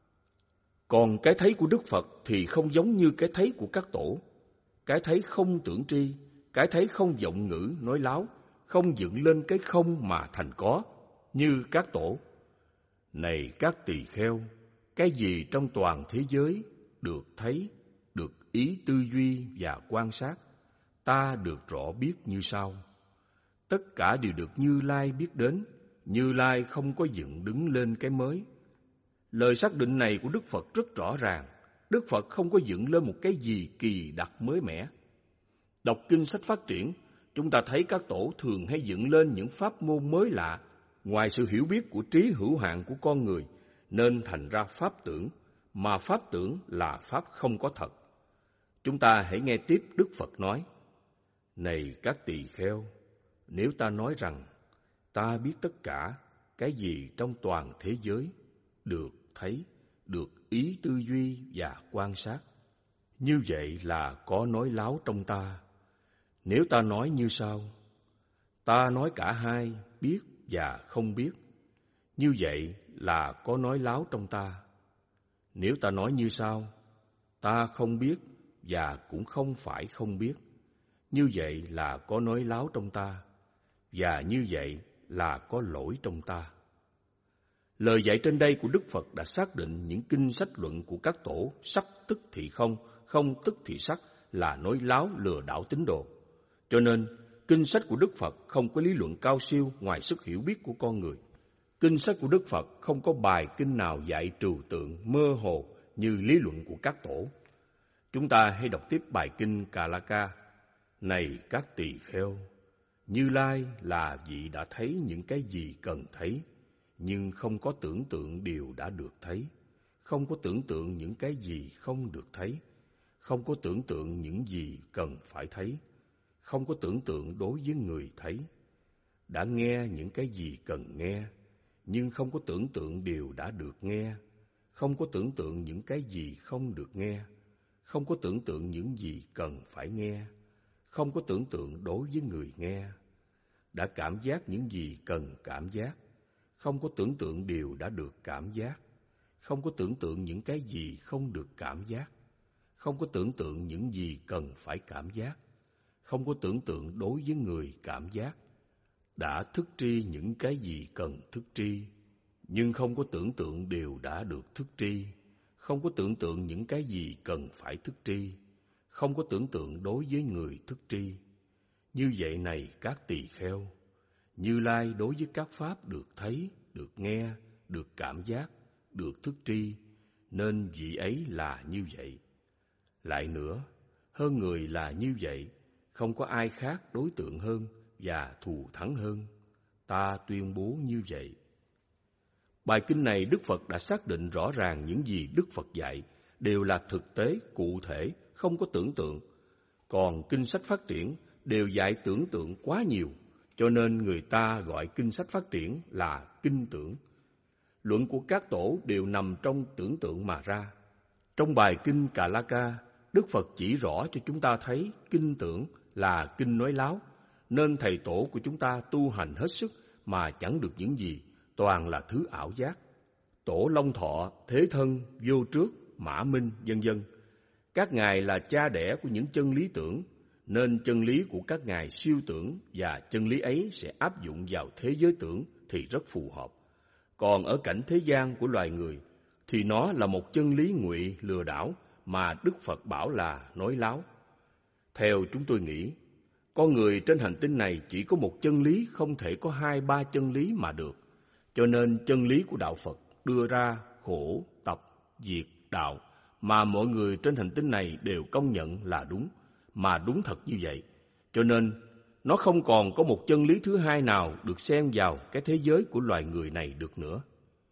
Còn cái thấy của Đức Phật thì không giống như cái thấy của các tổ. Cái thấy không tưởng tri, cái thấy không vọng ngữ nói láo, không dựng lên cái không mà thành có, như các tổ. Này các tỳ kheo, cái gì trong toàn thế giới được thấy, được ý tư duy và quan sát, ta được rõ biết như sau. Tất cả đều được Như Lai biết đến, Như Lai không có dựng đứng lên cái mới. Lời xác định này của Đức Phật rất rõ ràng. Đức Phật không có dựng lên một cái gì kỳ đặc mới mẻ. Đọc kinh sách phát triển, chúng ta thấy các tổ thường hay dựng lên những pháp môn mới lạ, ngoài sự hiểu biết của trí hữu hạn của con người, nên thành ra pháp tưởng, mà pháp tưởng là pháp không có thật. Chúng ta hãy nghe tiếp Đức Phật nói: Này các tỳ kheo, nếu ta nói rằng ta biết tất cả cái gì trong toàn thế giới, được thấy, được ý tư duy và quan sát, như vậy là có nói láo trong ta. Nếu ta nói như sau: ta nói cả hai, biết và không biết, như vậy là có nói láo trong ta. Nếu ta nói như sau: ta không biết và cũng không phải không biết, như vậy là có nói láo trong ta, và như vậy là có lỗi trong ta. Lời dạy trên đây của Đức Phật đã xác định những kinh sách luận của các tổ sắc tức thì không, không tức thì sắc là nói láo lừa đảo tín đồ. Cho nên, kinh sách của Đức Phật không có lý luận cao siêu ngoài sức hiểu biết của con người. Kinh sách của Đức Phật không có bài kinh nào dạy trừu tượng mơ hồ như lý luận của các tổ. Chúng ta hãy đọc tiếp bài kinh Kalaka. Này các tỳ kheo, Như Lai là vị đã thấy những cái gì cần thấy, nhưng không có tưởng tượng điều đã được thấy, không có tưởng tượng những cái gì không được thấy, không có tưởng tượng những gì cần phải thấy, không có tưởng tượng đối với người thấy. Đã nghe những cái gì cần nghe, nhưng không có tưởng tượng điều đã được nghe, không có tưởng tượng những cái gì không được nghe, không có tưởng tượng những gì cần phải nghe, không có tưởng tượng đối với người nghe. Đã cảm giác những gì cần cảm giác, không có tưởng tượng điều đã được cảm giác, không có tưởng tượng những cái gì không được cảm giác, không có tưởng tượng những gì cần phải cảm giác, không có tưởng tượng đối với người cảm giác. Đã thức tri những cái gì cần thức tri, nhưng không có tưởng tượng điều đã được thức tri, không có tưởng tượng những cái gì cần phải thức tri, không có tưởng tượng đối với người thức tri. Như vậy này các tỳ kheo, Như Lai đối với các pháp được thấy, được nghe, được cảm giác, được thức tri, nên vị ấy là như vậy. Lại nữa, hơn người là như vậy, không có ai khác đối tượng hơn và thù thắng hơn. Ta tuyên bố như vậy. Bài kinh này Đức Phật đã xác định rõ ràng những gì Đức Phật dạy đều là thực tế, cụ thể, không có tưởng tượng. Còn kinh sách phát triển đều dạy tưởng tượng quá nhiều, cho nên người ta gọi kinh sách phát triển là kinh tưởng. Luận của các tổ đều nằm trong tưởng tượng mà ra. Trong bài kinh Kalaka, Đức Phật chỉ rõ cho chúng ta thấy kinh tưởng là kinh nói láo, nên thầy tổ của chúng ta tu hành hết sức mà chẳng được những gì, toàn là thứ ảo giác. Tổ Long Thọ, Thế Thân, Vô Trước, Mã Minh, vân vân. Các ngài là cha đẻ của những chân lý tưởng, nên chân lý của các ngài siêu tưởng và chân lý ấy sẽ áp dụng vào thế giới tưởng thì rất phù hợp. Còn ở cảnh thế gian của loài người thì nó là một chân lý ngụy lừa đảo mà Đức Phật bảo là nói láo. Theo chúng tôi nghĩ, con người trên hành tinh này chỉ có một chân lý, không thể có hai ba chân lý mà được. Cho nên chân lý của Đạo Phật đưa ra khổ, tập, diệt, đạo mà mọi người trên hành tinh này đều công nhận là đúng, mà đúng thật như vậy. Cho nên nó không còn có một chân lý thứ hai nào được xen vào cái thế giới của loài người này được nữa.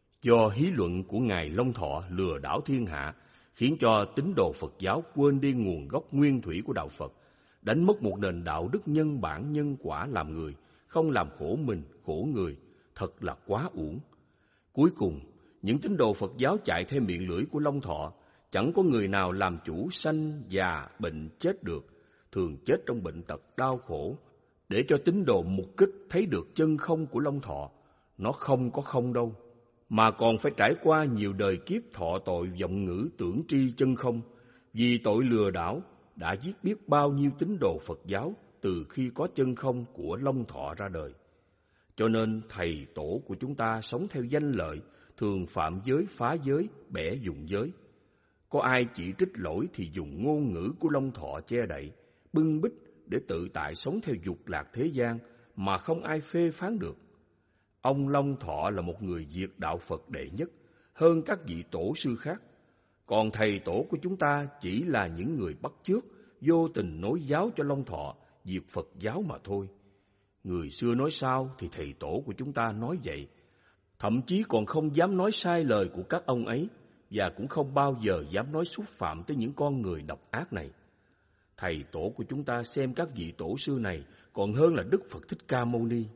Do hí luận của Ngài Long Thọ lừa đảo thiên hạ, khiến cho tín đồ Phật giáo quên đi nguồn gốc nguyên thủy của Đạo Phật, đánh mất một nền đạo đức nhân bản nhân quả làm người, không làm khổ mình, khổ người, thật là quá uổng. Cuối cùng, những tín đồ Phật giáo chạy theo miệng lưỡi của Long Thọ, chẳng có người nào làm chủ sanh, già, bệnh, chết được, thường chết trong bệnh tật đau khổ, để cho tín đồ mục kích thấy được chân không của Long Thọ. Nó không có không đâu, mà còn phải trải qua nhiều đời kiếp thọ tội vọng ngữ tưởng tri chân không, vì tội lừa đảo đã giết biết bao nhiêu tín đồ Phật giáo từ khi có chân không của Long Thọ ra đời. Cho nên thầy tổ của chúng ta sống theo danh lợi, thường phạm giới, phá giới, bẻ dùng giới. Có ai chỉ trích lỗi thì dùng ngôn ngữ của Long Thọ che đậy, bưng bít để tự tại sống theo dục lạc thế gian mà không ai phê phán được. Ông Long Thọ là một người diệt đạo Phật đệ nhất, hơn các vị tổ sư khác. Còn thầy tổ của chúng ta chỉ là những người bắt chước, vô tình nối giáo cho Long Thọ diệt Phật giáo mà thôi. Người xưa nói sao thì thầy tổ của chúng ta nói vậy, thậm chí còn không dám nói sai lời của các ông ấy, và cũng không bao giờ dám nói xúc phạm tới những con người độc ác này. Thầy tổ của chúng ta xem các vị tổ sư này còn hơn là Đức Phật Thích Ca Mâu Ni.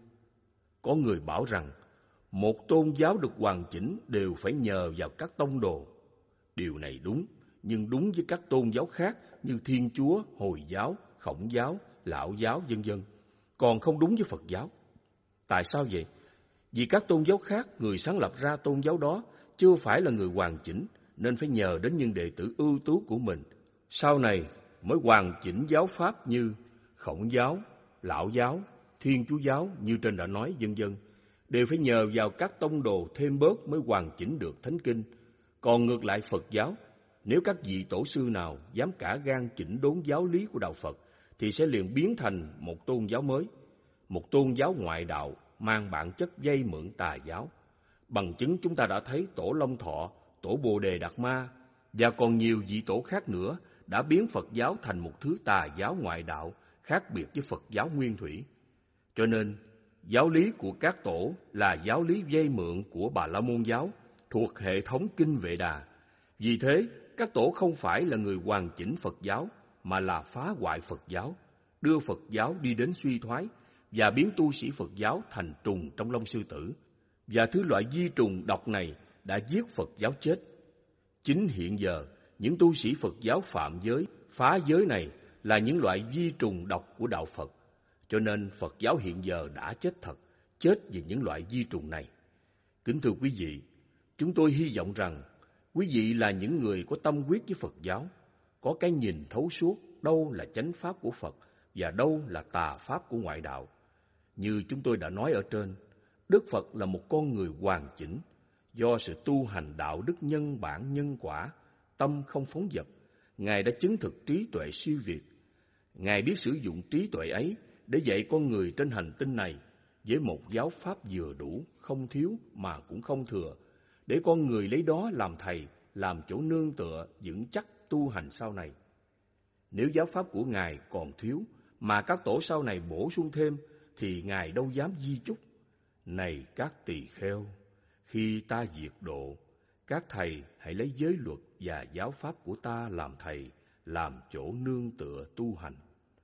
Có người bảo rằng một tôn giáo được hoàn chỉnh đều phải nhờ vào các tông đồ. Điều này đúng, nhưng đúng với các tôn giáo khác như Thiên Chúa, Hồi giáo, Khổng giáo, Lão giáo, vân vân, còn không đúng với Phật giáo. Tại sao vậy? Vì các tôn giáo khác, người sáng lập ra tôn giáo đó chưa phải là người hoàn chỉnh, nên phải nhờ đến những đệ tử ưu tú của mình, sau này mới hoàn chỉnh giáo pháp như Khổng giáo, Lão giáo, Thiên Chúa giáo như trên đã nói, vân vân, đều phải nhờ vào các tông đồ thêm bớt mới hoàn chỉnh được thánh kinh. Còn ngược lại Phật giáo, nếu các vị tổ sư nào dám cả gan chỉnh đốn giáo lý của đạo Phật, thì sẽ liền biến thành một tôn giáo mới, một tôn giáo ngoại đạo mang bản chất vay mượn tà giáo. Bằng chứng chúng ta đã thấy tổ Long Thọ, tổ Bồ Đề Đạt Ma và còn nhiều vị tổ khác nữa đã biến Phật giáo thành một thứ tà giáo ngoại đạo khác biệt với Phật giáo nguyên thủy. Cho nên, giáo lý của các tổ là giáo lý vay mượn của Bà La Môn giáo thuộc hệ thống Kinh Vệ Đà. Vì thế, các tổ không phải là người hoàn chỉnh Phật giáo, mà là phá hoại Phật giáo, đưa Phật giáo đi đến suy thoái và biến tu sĩ Phật giáo thành trùng trong lông sư tử. Và thứ loại di trùng độc này đã giết Phật giáo chết. Chính hiện giờ, những tu sĩ Phật giáo phạm giới, phá giới này là những loại di trùng độc của đạo Phật. Cho nên Phật giáo hiện giờ đã chết thật, chết vì những loại di trùng này. Kính thưa quý vị, chúng tôi hy vọng rằng quý vị là những người có tâm huyết với Phật giáo, có cái nhìn thấu suốt đâu là chánh pháp của Phật và đâu là tà pháp của ngoại đạo. Như chúng tôi đã nói ở trên, Đức Phật là một con người hoàn chỉnh, do sự tu hành đạo đức nhân bản nhân quả, tâm không phóng dật. Ngài đã chứng thực trí tuệ siêu việt. Ngài biết sử dụng trí tuệ ấy để dạy con người trên hành tinh này với một giáo pháp vừa đủ, không thiếu mà cũng không thừa, để con người lấy đó làm thầy, làm chỗ nương tựa vững chắc tu hành sau này. Nếu giáo pháp của Ngài còn thiếu mà các tổ sau này bổ sung thêm thì Ngài đâu dám di chúc. Này các tỳ kheo, khi ta diệt độ, các thầy hãy lấy giới luật và giáo pháp của ta làm thầy, làm chỗ nương tựa tu hành.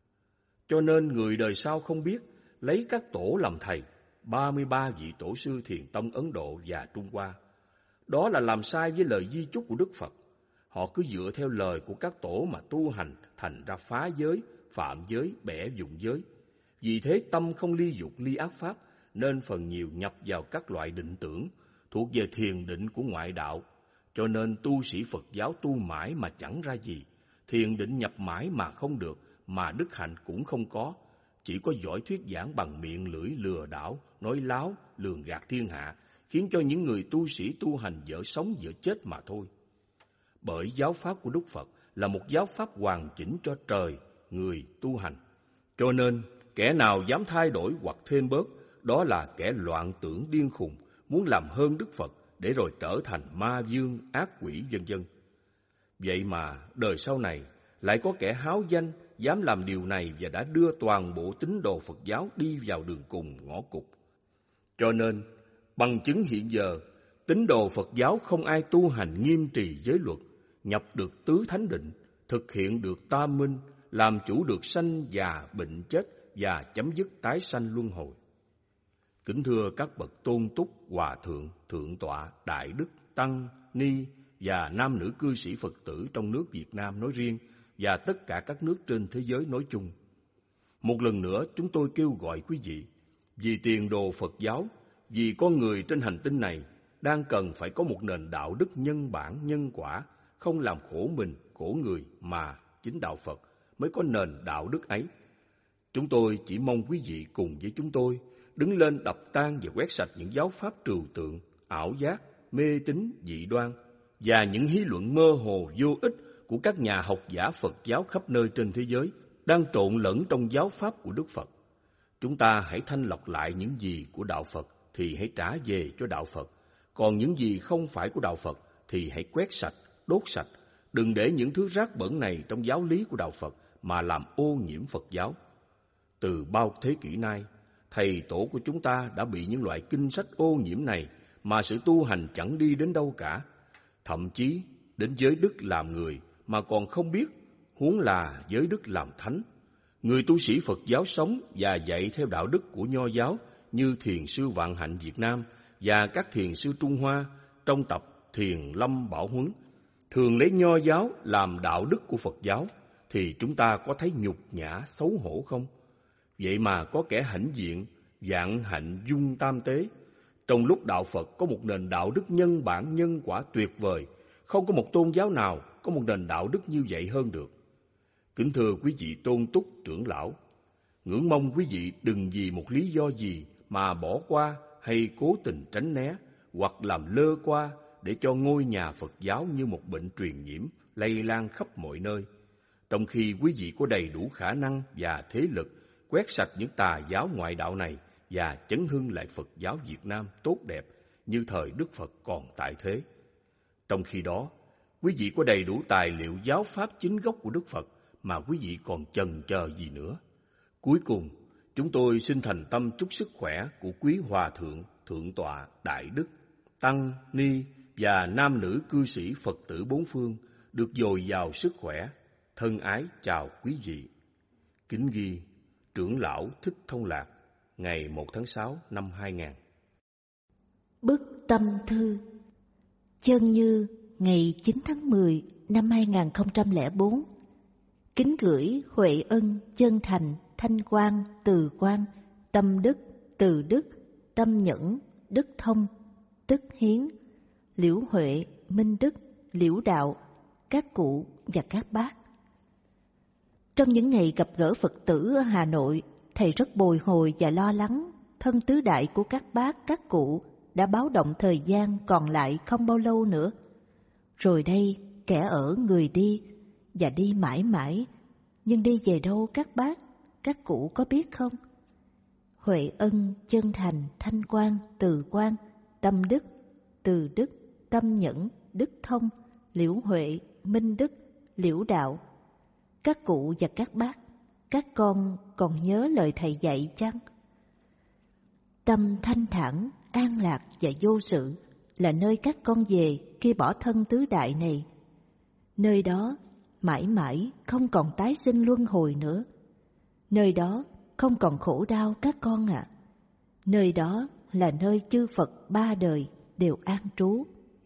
Cho nên người đời sau không biết lấy các tổ làm thầy, ba mươi ba vị tổ sư thiền tông Ấn Độ và Trung Hoa. Đó là làm sai với lời di chúc của Đức Phật. Họ cứ dựa theo lời của các tổ mà tu hành, thành ra phá giới, phạm giới, bẻ dụng giới. Vì thế tâm không ly dục ly ác pháp, nên phần nhiều nhập vào các loại định tưởng thuộc về thiền định của ngoại đạo. Cho nên tu sĩ Phật giáo tu mãi mà chẳng ra gì, thiền định nhập mãi mà không được, mà đức hạnh cũng không có, chỉ có giỏi thuyết giảng bằng miệng lưỡi lừa đảo, nói láo, lường gạt thiên hạ, khiến cho những người tu sĩ tu hành dở sống dở chết mà thôi. Bởi giáo pháp của Đức Phật là một giáo pháp hoàn chỉnh cho trời, người tu hành. Cho nên, kẻ nào dám thay đổi hoặc thêm bớt, đó là kẻ loạn tưởng điên khùng, muốn làm hơn Đức Phật để rồi trở thành ma vương, ác quỷ vân vân. Vậy mà đời sau này lại có kẻ háo danh dám làm điều này và đã đưa toàn bộ tín đồ Phật giáo đi vào đường cùng ngõ cụt. Cho nên, bằng chứng hiện giờ, tín đồ Phật giáo không ai tu hành nghiêm trì giới luật, nhập được tứ thánh định, thực hiện được tam minh, làm chủ được sanh già bệnh chết và chấm dứt tái sanh luân hồi. Kính thưa các bậc tôn túc, hòa thượng, thượng tọa, đại đức, tăng, ni và nam nữ cư sĩ Phật tử trong nước Việt Nam nói riêng và tất cả các nước trên thế giới nói chung. Một lần nữa chúng tôi kêu gọi quý vị, vì tiền đồ Phật giáo, vì con người trên hành tinh này đang cần phải có một nền đạo đức nhân bản nhân quả, không làm khổ mình, khổ người, mà chính đạo Phật mới có nền đạo đức ấy. Chúng tôi chỉ mong quý vị cùng với chúng tôi đứng lên đập tan và quét sạch những giáo pháp trừu tượng, ảo giác, mê tín, dị đoan và những lý luận mơ hồ vô ích của các nhà học giả Phật giáo khắp nơi trên thế giới đang trộn lẫn trong giáo pháp của Đức Phật. Chúng ta hãy thanh lọc lại những gì của đạo Phật thì hãy trả về cho đạo Phật, còn những gì không phải của đạo Phật thì hãy quét sạch, đốt sạch. Đừng để những thứ rác bẩn này trong giáo lý của đạo Phật mà làm ô nhiễm Phật giáo. Từ bao thế kỷ nay, thầy tổ của chúng ta đã bị những loại kinh sách ô nhiễm này mà sự tu hành chẳng đi đến đâu cả. Thậm chí đến giới đức làm người mà còn không biết, huống là giới đức làm thánh. Người tu sĩ Phật giáo sống và dạy theo đạo đức của Nho giáo như Thiền sư Vạn Hạnh Việt Nam và các thiền sư Trung Hoa trong tập Thiền Lâm Bảo Huấn thường lấy Nho giáo làm đạo đức của Phật giáo, thì chúng ta có thấy nhục nhã xấu hổ không? Vậy mà có kẻ hãnh diện, vạn hạnh dung tam tế, trong lúc đạo Phật có một nền đạo đức nhân bản nhân quả tuyệt vời, không có một tôn giáo nào có một nền đạo đức như vậy hơn được. Kính thưa quý vị tôn túc trưởng lão, ngưỡng mong quý vị đừng vì một lý do gì mà bỏ qua hay cố tình tránh né hoặc làm lơ qua để cho ngôi nhà Phật giáo như một bệnh truyền nhiễm lây lan khắp mọi nơi, trong khi quý vị có đầy đủ khả năng và thế lực quét sạch những tà giáo ngoại đạo này và chấn hưng lại Phật giáo Việt Nam tốt đẹp như thời Đức Phật còn tại thế. Trong khi đó, quý vị có đầy đủ tài liệu giáo pháp chính gốc của Đức Phật mà quý vị còn chần chờ gì nữa. Cuối cùng, chúng tôi xin thành tâm chúc sức khỏe của quý Hòa Thượng, Thượng tọa Đại Đức, Tăng, Ni và nam nữ cư sĩ Phật tử bốn phương được dồi dào sức khỏe. Thân ái chào quý vị. Kính ghi Trưởng lão Thích Thông Lạc, ngày một tháng sáu năm hai nghìn. Bức tâm thư. Chân Như, ngày chín tháng mười năm hai nghìn không trăm lẻ bốn. Kính gửi Huệ Ân, Chân Thành, Thanh Quang, Từ Quang, Tâm Đức, Từ Đức, Tâm Nhẫn, Đức Thông, Tức Hiến, Liễu Huệ, Minh Đức, Liễu Đạo, các cụ và các bác. Trong những ngày gặp gỡ Phật tử ở Hà Nội, thầy rất bồi hồi và lo lắng. Thân tứ đại của các bác, các cụ đã báo động thời gian còn lại không bao lâu nữa. Rồi đây, kẻ ở người đi, và đi mãi mãi. Nhưng đi về đâu các bác, các cụ có biết không? Huệ Ân, Chân Thành, Thanh Quang, Từ Quang, Tâm Đức, Từ Đức, Tâm Nhẫn, Đức Thông, Liễu Huệ, Minh Đức, Liễu Đạo. Các cụ và các bác, các con còn nhớ lời thầy dạy chăng? Tâm thanh thản, an lạc và vô sự là nơi các con về khi bỏ thân tứ đại này. Nơi đó mãi mãi không còn tái sinh luân hồi nữa. Nơi đó không còn khổ đau các con ạ. À. Nơi đó là nơi chư Phật ba đời đều an trú.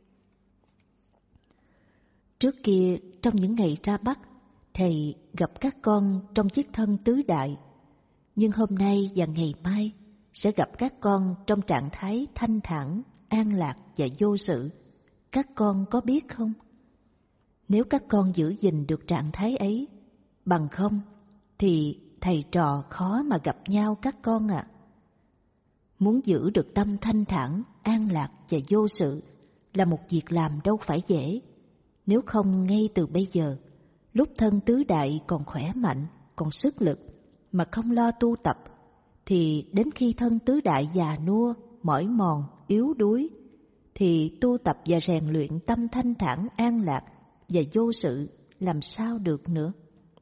Trước kia trong những ngày ra Bắc, thầy gặp các con trong chiếc thân tứ đại. Nhưng hôm nay và ngày mai sẽ gặp các con trong trạng thái thanh thản, an lạc và vô sự. Các con có biết không? Nếu các con giữ gìn được trạng thái ấy, bằng không thì thầy trò khó mà gặp nhau các con ạ. À. Muốn giữ được tâm thanh thản, an lạc và vô sự là một việc làm đâu phải dễ. Nếu không ngay từ bây giờ, lúc thân tứ đại còn khỏe mạnh, còn sức lực mà không lo tu tập, thì đến khi thân tứ đại già nua, mỏi mòn, yếu đuối, thì tu tập và rèn luyện tâm thanh thản, an lạc và vô sự làm sao được nữa.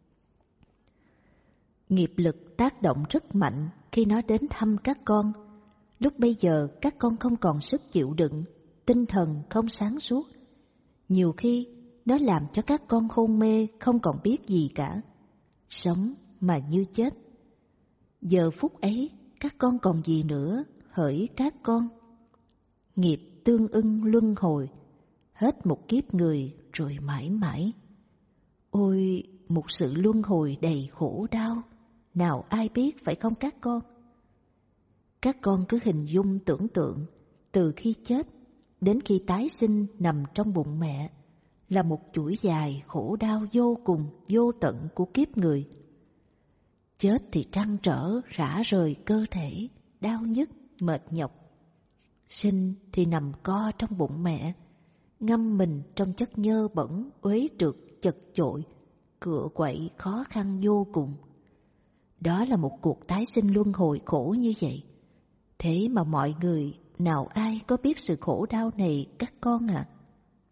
Nghiệp lực tác động rất mạnh khi nó đến thăm các con. Lúc bây giờ các con không còn sức chịu đựng, tinh thần không sáng suốt. Nhiều khi nó làm cho các con hôn mê không còn biết gì cả, sống mà như chết. Giờ phút ấy các con còn gì nữa hỡi các con? Nghiệp tương ưng luân hồi, hết một kiếp người rồi mãi mãi. Ôi, một sự luân hồi đầy khổ đau, nào ai biết phải không các con? Các con cứ hình dung tưởng tượng, từ khi chết đến khi tái sinh nằm trong bụng mẹ là một chuỗi dài khổ đau vô cùng, vô tận của kiếp người. Chết thì trăn trở, rã rời cơ thể, đau nhức, mệt nhọc. Sinh thì nằm co trong bụng mẹ, ngâm mình trong chất nhơ bẩn, uế trượt, chật chội, cựa quậy khó khăn vô cùng. Đó là một cuộc tái sinh luân hồi khổ như vậy. Thế mà mọi người, nào ai có biết sự khổ đau này các con ạ? À?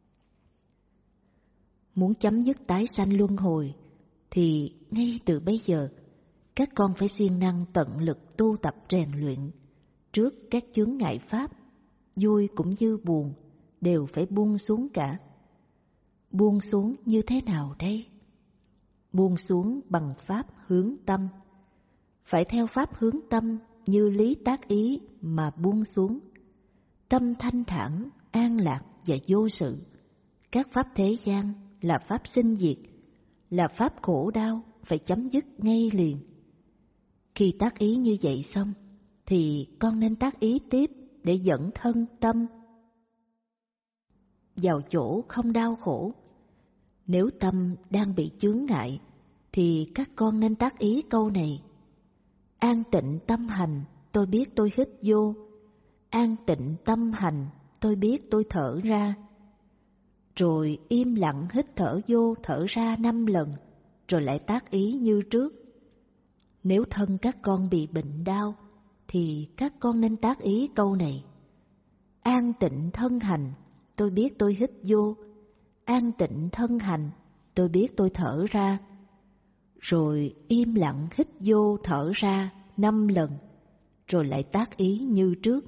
Muốn chấm dứt tái sanh luân hồi, thì ngay từ bây giờ, các con phải siêng năng tận lực tu tập rèn luyện. Trước các chướng ngại pháp, vui cũng như buồn, đều phải buông xuống cả. Buông xuống như thế nào đây? Buông xuống bằng pháp hướng tâm. Phải theo pháp hướng tâm như lý tác ý mà buông xuống. Tâm thanh thản, an lạc và vô sự. Các pháp thế gian là pháp sinh diệt, là pháp khổ đau phải chấm dứt ngay liền. Khi tác ý như vậy xong, thì con nên tác ý tiếp để dẫn thân tâm vào chỗ không đau khổ. Nếu tâm đang bị chướng ngại, thì các con nên tác ý câu này: an tịnh tâm hành, tôi biết tôi hít vô. An tịnh tâm hành, tôi biết tôi thở ra. Rồi im lặng hít thở vô thở ra năm lần, rồi lại tác ý như trước. Nếu thân các con bị bệnh đau, thì các con nên tác ý câu này: An tịnh thân hành, tôi biết tôi hít vô. An tịnh thân hành, tôi biết tôi thở ra. Rồi im lặng hít vô thở ra năm lần, rồi lại tác ý như trước.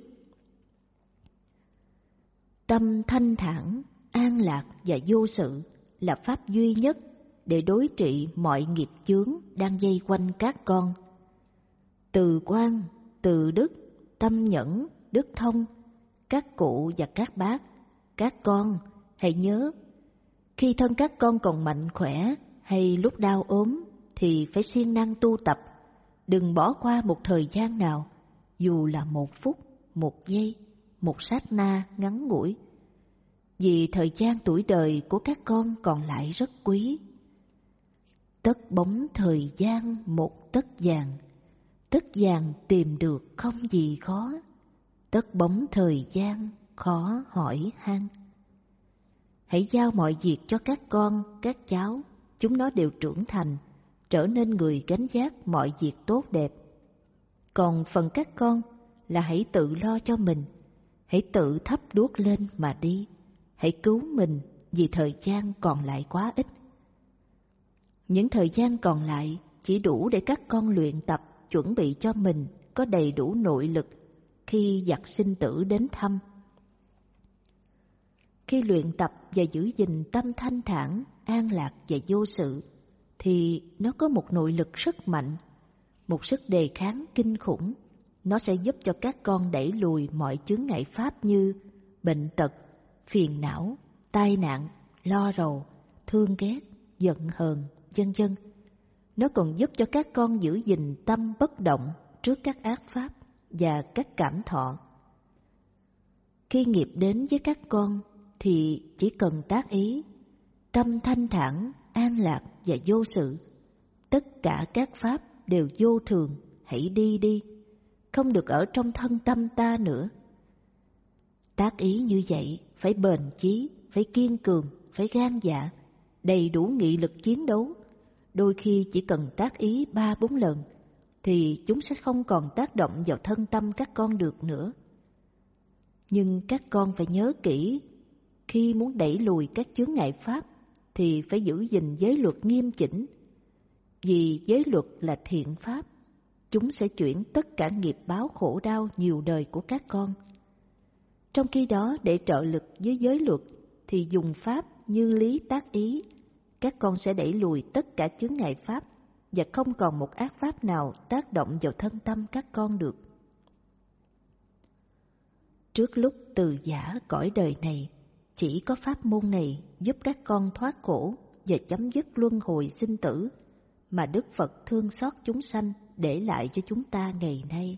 Tâm thanh thản, an lạc và vô sự là pháp duy nhất để đối trị mọi nghiệp chướng đang dây quanh các con. Từ quan, từ đức, tâm nhẫn, đức thông, các cụ và các bác, các con hãy nhớ, khi thân các con còn mạnh khỏe hay lúc đau ốm thì phải siêng năng tu tập, đừng bỏ qua một thời gian nào, dù là một phút, một giây, một sát na ngắn ngủi. Vì thời gian tuổi đời của các con còn lại rất quý. Tất bóng thời gian một tấc vàng, tấc vàng tìm được không gì khó, tất bóng thời gian khó hỏi han. Hãy giao mọi việc cho các con, các cháu, chúng nó đều trưởng thành, trở nên người gánh vác mọi việc tốt đẹp. Còn phần các con là hãy tự lo cho mình, hãy tự thắp đuốc lên mà đi, hãy cứu mình vì thời gian còn lại quá ít. Những thời gian còn lại chỉ đủ để các con luyện tập, chuẩn bị cho mình có đầy đủ nội lực khi giặc sinh tử đến thăm. Khi luyện tập và giữ gìn tâm thanh thản, an lạc và vô sự, thì nó có một nội lực rất mạnh, một sức đề kháng kinh khủng. Nó sẽ giúp cho các con đẩy lùi mọi chướng ngại pháp như bệnh tật, phiền não, tai nạn, lo rầu, thương ghét, giận hờn, vân vân. Nó còn giúp cho các con giữ gìn tâm bất động trước các ác pháp và các cảm thọ. Khi nghiệp đến với các con thì chỉ cần tác ý, tâm thanh thản, an lạc và vô sự. Tất cả các pháp đều vô thường, hãy đi đi, không được ở trong thân tâm ta nữa. Tác ý như vậy phải bền chí, phải kiên cường, phải gan dạ, đầy đủ nghị lực chiến đấu. Đôi khi chỉ cần tác ý ba bốn lần thì chúng sẽ không còn tác động vào thân tâm các con được nữa. Nhưng các con phải nhớ kỹ, khi muốn đẩy lùi các chướng ngại pháp thì phải giữ gìn giới luật nghiêm chỉnh. Vì giới luật là thiện pháp, chúng sẽ chuyển tất cả nghiệp báo khổ đau nhiều đời của các con. Trong khi đó, để trợ lực với giới luật thì dùng pháp như lý tác ý, các con sẽ đẩy lùi tất cả chướng ngại pháp và không còn một ác pháp nào tác động vào thân tâm các con được. Trước lúc từ giã cõi đời này, chỉ có pháp môn này giúp các con thoát khổ và chấm dứt luân hồi sinh tử mà Đức Phật thương xót chúng sanh để lại cho chúng ta ngày nay.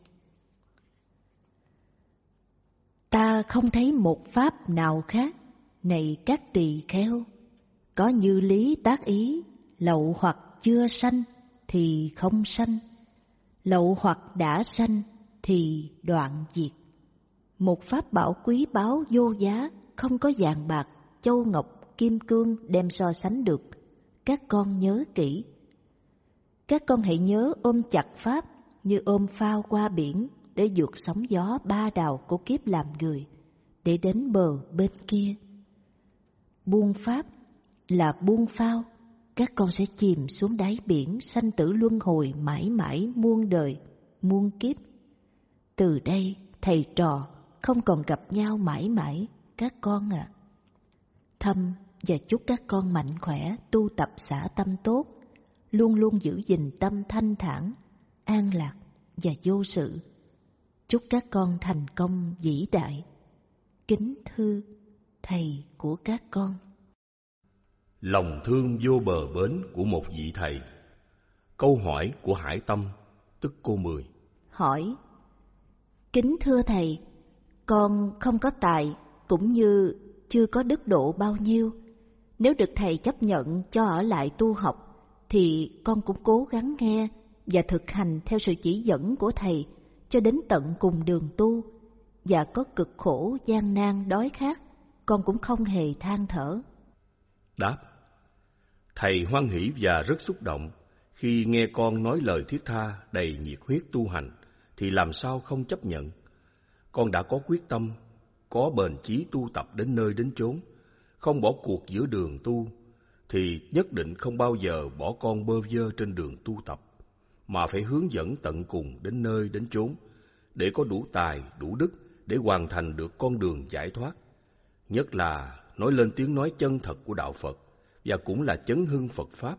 Ta không thấy một pháp nào khác, này các tỳ kheo, có như lý tác ý, lậu hoặc chưa sanh thì không sanh, lậu hoặc đã sanh thì đoạn diệt. Một pháp bảo quý báu vô giá, không có vàng bạc, châu ngọc, kim cương đem so sánh được. Các con nhớ kỹ. Các con hãy nhớ ôm chặt pháp như ôm phao qua biển để vượt sóng gió ba đào của kiếp làm người, để đến bờ bên kia. Buông pháp là buông phao, các con sẽ chìm xuống đáy biển sanh tử luân hồi mãi mãi muôn đời, muôn kiếp. Từ đây thầy trò không còn gặp nhau mãi mãi, các con ạ. À. Thăm và chúc các con mạnh khỏe, tu tập xả tâm tốt, luôn luôn giữ gìn tâm thanh thản, an lạc và vô sự. Chúc các con thành công vĩ đại. Kính thưa thầy của các con. Lòng thương vô bờ bến của một vị thầy. Câu hỏi của Hải Tâm, tức cô Mười. Hỏi: kính thưa thầy, con không có tài cũng như chưa có đức độ bao nhiêu. Nếu được thầy chấp nhận cho ở lại tu học thì con cũng cố gắng nghe và thực hành theo sự chỉ dẫn của thầy cho đến tận cùng đường tu. Và có cực khổ, gian nan, đói khát, con cũng không hề than thở. Đáp: thầy hoan hỷ và rất xúc động khi nghe con nói lời thiết tha đầy nhiệt huyết tu hành, thì làm sao không chấp nhận. Con đã có quyết tâm, có bền chí tu tập đến nơi đến chốn, không bỏ cuộc giữa đường tu, thì nhất định không bao giờ bỏ con bơ vơ trên đường tu tập, mà phải hướng dẫn tận cùng đến nơi đến chốn, để có đủ tài, đủ đức để hoàn thành được con đường giải thoát. Nhất là nói lên tiếng nói chân thật của Đạo Phật, và cũng là chấn hưng Phật Pháp,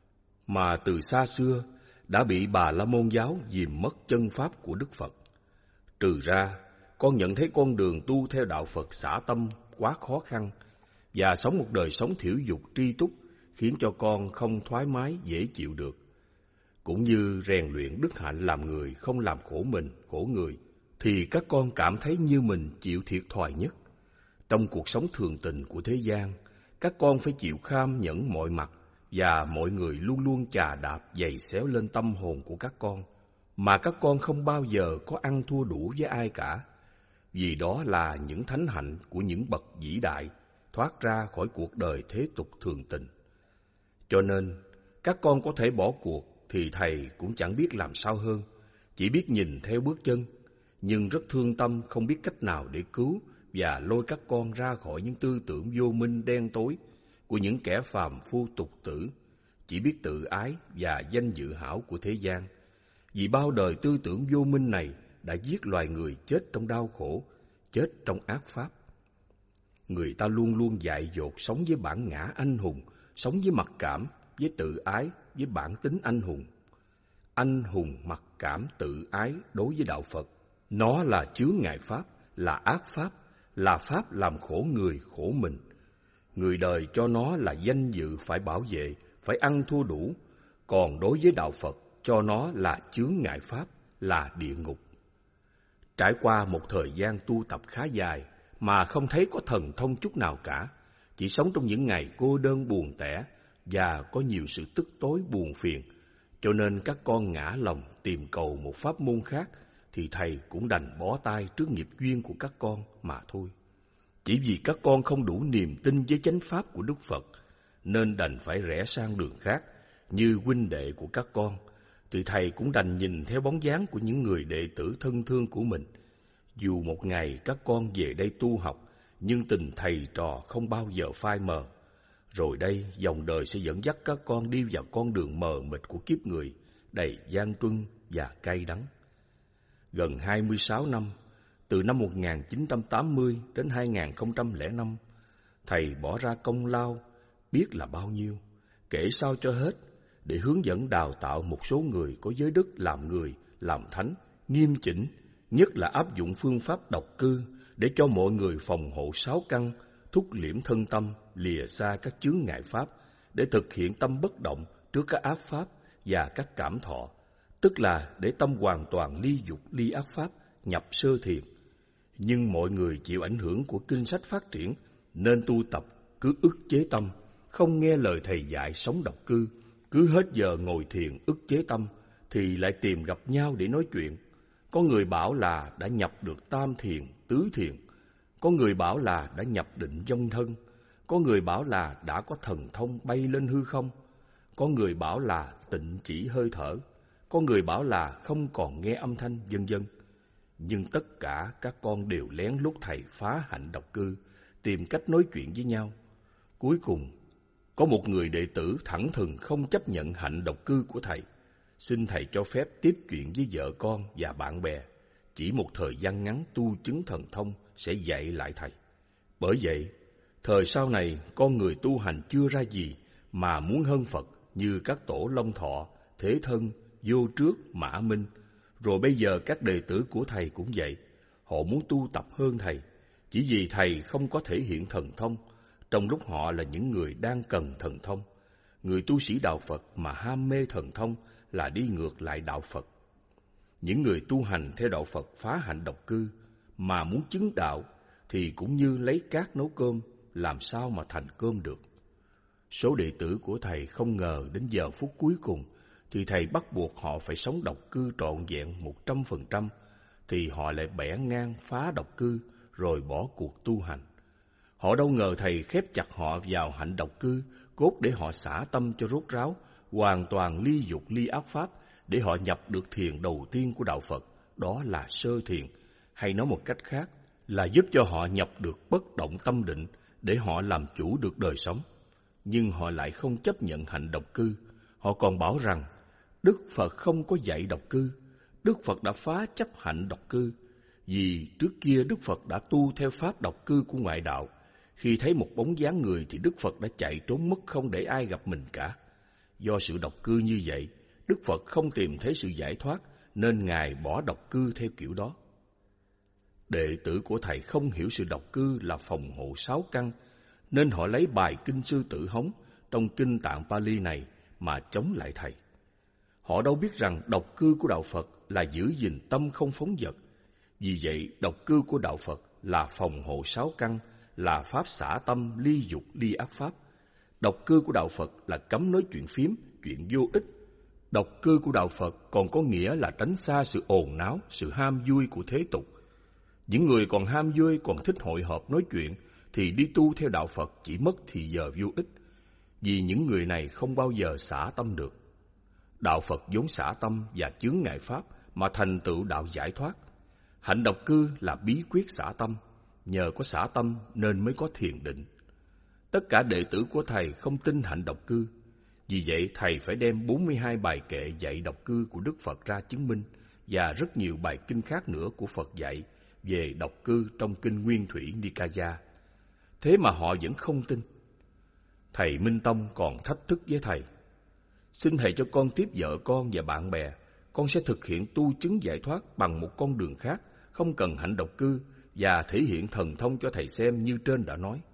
mà từ xa xưa đã bị Bà La Môn giáo dìm mất chân Pháp của Đức Phật. Trừ ra, con nhận thấy con đường tu theo Đạo Phật xả tâm quá khó khăn, và sống một đời sống thiểu dục tri túc khiến cho con không thoải mái dễ chịu được. Cũng như rèn luyện đức hạnh làm người không làm khổ mình, khổ người, thì các con cảm thấy như mình chịu thiệt thòi nhất. Trong cuộc sống thường tình của thế gian, các con phải chịu kham nhẫn mọi mặt, và mọi người luôn luôn chà đạp giày xéo lên tâm hồn của các con, mà các con không bao giờ có ăn thua đủ với ai cả, vì đó là những thánh hạnh của những bậc vĩ đại thoát ra khỏi cuộc đời thế tục thường tình. Cho nên, các con có thể bỏ cuộc thì thầy cũng chẳng biết làm sao hơn, chỉ biết nhìn theo bước chân, nhưng rất thương tâm không biết cách nào để cứu và lôi các con ra khỏi những tư tưởng vô minh đen tối của những kẻ phàm phu tục tử, chỉ biết tự ái và danh dự hão của thế gian. Vì bao đời tư tưởng vô minh này đã giết loài người chết trong đau khổ, chết trong ác pháp. Người ta luôn luôn dại dột sống với bản ngã anh hùng, sống với mặc cảm, với tự ái, với bản tính anh hùng. Anh hùng, mặc cảm, tự ái đối với Đạo Phật, nó là chướng ngại pháp, là ác pháp, là pháp làm khổ người, khổ mình. Người đời cho nó là danh dự phải bảo vệ, phải ăn thua đủ, còn đối với Đạo Phật cho nó là chướng ngại pháp, là địa ngục. Trải qua một thời gian tu tập khá dài mà không thấy có thần thông chút nào cả, chỉ sống trong những ngày cô đơn buồn tẻ và có nhiều sự tức tối buồn phiền, cho nên các con ngã lòng tìm cầu một pháp môn khác, thì thầy cũng đành bó tay trước nghiệp duyên của các con mà thôi. Chỉ vì các con không đủ niềm tin với chánh pháp của Đức Phật, nên đành phải rẽ sang đường khác, như huynh đệ của các con, thì thầy cũng đành nhìn theo bóng dáng của những người đệ tử thân thương của mình. Dù một ngày các con về đây tu học, nhưng tình thầy trò không bao giờ phai mờ. Rồi đây, dòng đời sẽ dẫn dắt các con đi vào con đường mờ mịt của kiếp người, đầy gian truân và cay đắng. Gần hai mươi sáu năm, từ năm một nghìn chín trăm tám mươi đến hai nghìn không trăm lẻ năm, thầy bỏ ra công lao biết là bao nhiêu, kể sao cho hết, để hướng dẫn đào tạo một số người có giới đức làm người, làm thánh, nghiêm chỉnh, nhất là áp dụng phương pháp độc cư để cho mọi người phòng hộ sáu căn, thúc liễm thân tâm, lìa xa các chướng ngại pháp, để thực hiện tâm bất động trước các ác pháp và các cảm thọ, tức là để tâm hoàn toàn ly dục ly ác pháp, nhập sơ thiền. Nhưng mọi người chịu ảnh hưởng của kinh sách phát triển, nên tu tập cứ ức chế tâm, không nghe lời thầy dạy sống độc cư, cứ hết giờ ngồi thiền ức chế tâm thì lại tìm gặp nhau để nói chuyện. Có người bảo là đã nhập được tam thiền, tứ thiền, có người bảo là đã nhập định vong thân, có người bảo là đã có thần thông bay lên hư không, có người bảo là tịnh chỉ hơi thở, có người bảo là không còn nghe âm thanh, vân vân. Nhưng tất cả các con đều lén lút thầy phá hạnh độc cư, tìm cách nói chuyện với nhau. Cuối cùng, có một người đệ tử thẳng thừng không chấp nhận hạnh độc cư của thầy, xin thầy cho phép tiếp chuyện với vợ con và bạn bè. Chỉ một thời gian ngắn tu chứng thần thông sẽ dạy lại thầy. Bởi vậy, thời sau này con người tu hành chưa ra gì mà muốn hơn Phật, như các tổ Long Thọ, Thế Thân, Vô Trước, Mã Minh. Rồi bây giờ các đệ tử của thầy cũng vậy, họ muốn tu tập hơn thầy, chỉ vì thầy không có thể hiện thần thông, trong lúc họ là những người đang cần thần thông. Người tu sĩ đạo Phật mà ham mê thần thông là đi ngược lại đạo Phật. Những người tu hành theo đạo Phật phá hạnh độc cư mà muốn chứng đạo thì cũng như lấy cát nấu cơm, làm sao mà thành cơm được. Số đệ tử của thầy không ngờ đến giờ phút cuối cùng thì thầy bắt buộc họ phải sống độc cư trọn vẹn một trăm phần trăm, thì họ lại bẻ ngang phá độc cư rồi bỏ cuộc tu hành. Họ đâu ngờ thầy khép chặt họ vào hạnh độc cư, cốt để họ xả tâm cho rốt ráo, hoàn toàn ly dục ly ác pháp, để họ nhập được thiền đầu tiên của đạo Phật, đó là sơ thiền, hay nói một cách khác là giúp cho họ nhập được bất động tâm định để họ làm chủ được đời sống. Nhưng họ lại không chấp nhận hạnh độc cư. Họ còn bảo rằng Đức Phật không có dạy độc cư. Đức Phật đã phá chấp hạnh độc cư. Vì trước kia Đức Phật đã tu theo pháp độc cư của ngoại đạo. Khi thấy một bóng dáng người thì Đức Phật đã chạy trốn mất, không để ai gặp mình cả. Do sự độc cư như vậy, Đức Phật không tìm thấy sự giải thoát, nên Ngài bỏ độc cư theo kiểu đó. Đệ tử của Thầy không hiểu sự độc cư là phòng hộ sáu căn, nên họ lấy bài kinh Sư Tử Hống trong kinh Tạng Pali này mà chống lại Thầy. Họ đâu biết rằng độc cư của Đạo Phật là giữ gìn tâm không phóng dật. Vì vậy, độc cư của Đạo Phật là phòng hộ sáu căn, là pháp xả tâm, ly dục, ly ác pháp. Độc cư của Đạo Phật là cấm nói chuyện phiếm, chuyện vô ích. Độc cư của Đạo Phật còn có nghĩa là tránh xa sự ồn náo, sự ham vui của thế tục. Những người còn ham vui, còn thích hội họp nói chuyện, thì đi tu theo Đạo Phật chỉ mất thì giờ vô ích, vì những người này không bao giờ xả tâm được. Đạo Phật vốn xả tâm và chướng ngại pháp mà thành tựu đạo giải thoát. Hạnh độc cư là bí quyết xả tâm, nhờ có xả tâm nên mới có thiền định. Tất cả đệ tử của Thầy không tin hạnh độc cư, vì vậy Thầy phải đem bốn mươi hai bài kệ dạy độc cư của Đức Phật ra chứng minh, và rất nhiều bài kinh khác nữa của Phật dạy về độc cư trong kinh Nguyên Thủy Nikaya. Thế mà họ vẫn không tin. Thầy Minh Tông còn thách thức với Thầy: xin Thầy cho con tiếp vợ con và bạn bè, con sẽ thực hiện tu chứng giải thoát bằng một con đường khác, không cần hạnh độc cư, và thể hiện thần thông cho Thầy xem như trên đã nói.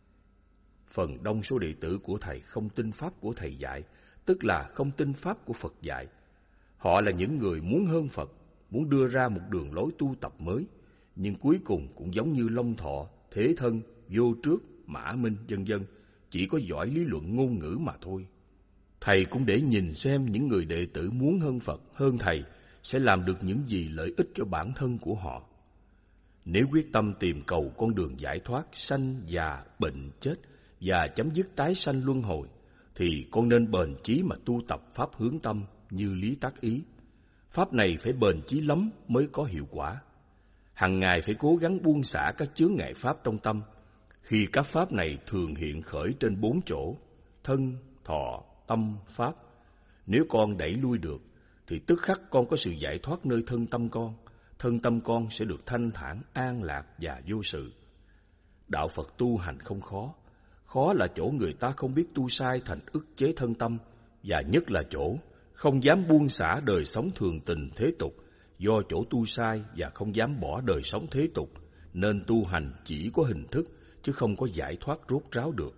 Phần đông số đệ tử của Thầy không tin pháp của Thầy dạy, tức là không tin pháp của Phật dạy. Họ là những người muốn hơn Phật, muốn đưa ra một đường lối tu tập mới, nhưng cuối cùng cũng giống như Long Thọ, Thế Thân, Vô Trước, Mã Minh, vân vân, chỉ có giỏi lý luận ngôn ngữ mà thôi. Thầy cũng để nhìn xem những người đệ tử muốn hơn Phật, hơn Thầy sẽ làm được những gì lợi ích cho bản thân của họ. Nếu quyết tâm tìm cầu con đường giải thoát, sanh, già, bệnh, chết và chấm dứt tái sanh luân hồi, thì con nên bền chí mà tu tập pháp hướng tâm như Lý Tác Ý. Pháp này phải bền chí lắm mới có hiệu quả. Hằng ngày phải cố gắng buông xả các chướng ngại pháp trong tâm, khi các pháp này thường hiện khởi trên bốn chỗ: thân, thọ, tâm, pháp. Nếu con đẩy lui được, thì tức khắc con có sự giải thoát nơi thân tâm con. Thân tâm con sẽ được thanh thản, an lạc và vô sự. Đạo Phật tu hành không khó. Khó là chỗ người ta không biết tu sai thành ức chế thân tâm, và nhất là chỗ không dám buông xả đời sống thường tình thế tục. Do chỗ tu sai và không dám bỏ đời sống thế tục, nên tu hành chỉ có hình thức, chứ không có giải thoát rốt ráo được.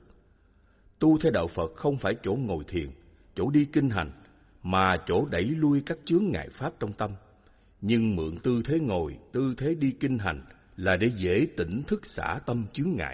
Tu theo Đạo Phật không phải chỗ ngồi thiền, chỗ đi kinh hành, mà chỗ đẩy lui các chướng ngại pháp trong tâm. Nhưng mượn tư thế ngồi, tư thế đi kinh hành là để dễ tỉnh thức xả tâm chướng ngại.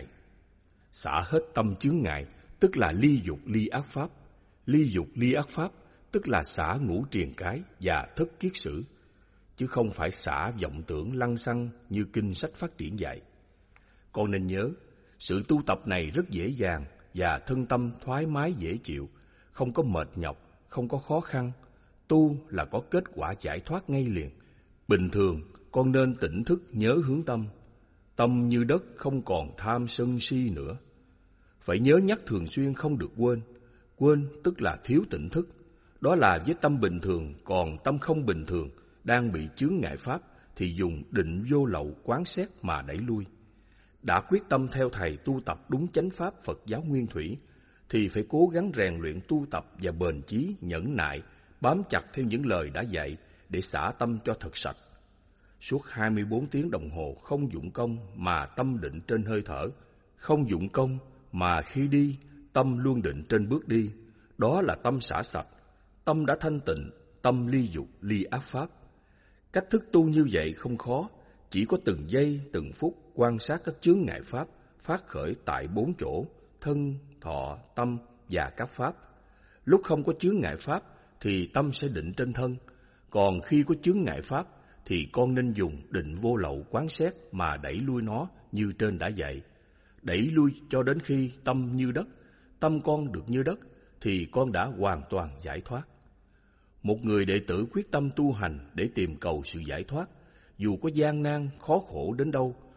Xả hết tâm chướng ngại, tức là ly dục ly ác pháp. Ly dục ly ác pháp, tức là xả ngũ triền cái và thất kiết sử, chứ không phải xả vọng tưởng lăng xăng như kinh sách phát triển dạy. Con nên nhớ, sự tu tập này rất dễ dàng và thân tâm thoải mái dễ chịu, không có mệt nhọc, không có khó khăn. Tu là có kết quả giải thoát ngay liền. Bình thường, con nên tỉnh thức nhớ hướng tâm. Tâm như đất, không còn tham sân si nữa. Phải nhớ nhắc thường xuyên, không được quên. Quên tức là thiếu tỉnh thức. Đó là với tâm bình thường, còn tâm không bình thường, đang bị chướng ngại pháp, thì dùng định vô lậu quán xét mà đẩy lui. Đã quyết tâm theo Thầy tu tập đúng chánh pháp Phật giáo Nguyên Thủy, thì phải cố gắng rèn luyện tu tập và bền chí, nhẫn nại, bám chặt theo những lời đã dạy để xả tâm cho thật sạch. Suốt hai mươi bốn tiếng đồng hồ không dụng công mà tâm định trên hơi thở, không dụng công mà khi đi tâm luôn định trên bước đi. Đó là tâm xả sạch, tâm đã thanh tịnh, tâm ly dục, ly ác pháp. Cách thức tu như vậy không khó, chỉ có từng giây, từng phút quan sát các chướng ngại pháp phát khởi tại bốn chỗ: thân, thọ, tâm và các pháp. Lúc không có chướng ngại pháp thì tâm sẽ định trên thân, còn khi có chướng ngại pháp thì con nên dùng định vô lậu quán xét mà đẩy lui nó như trên đã dạy. Đẩy lui cho đến khi tâm như đất, tâm con được như đất, thì con đã hoàn toàn giải thoát. Một người đệ tử quyết tâm tu hành để tìm cầu sự giải thoát, dù có gian nan, khó khổ đến đâu,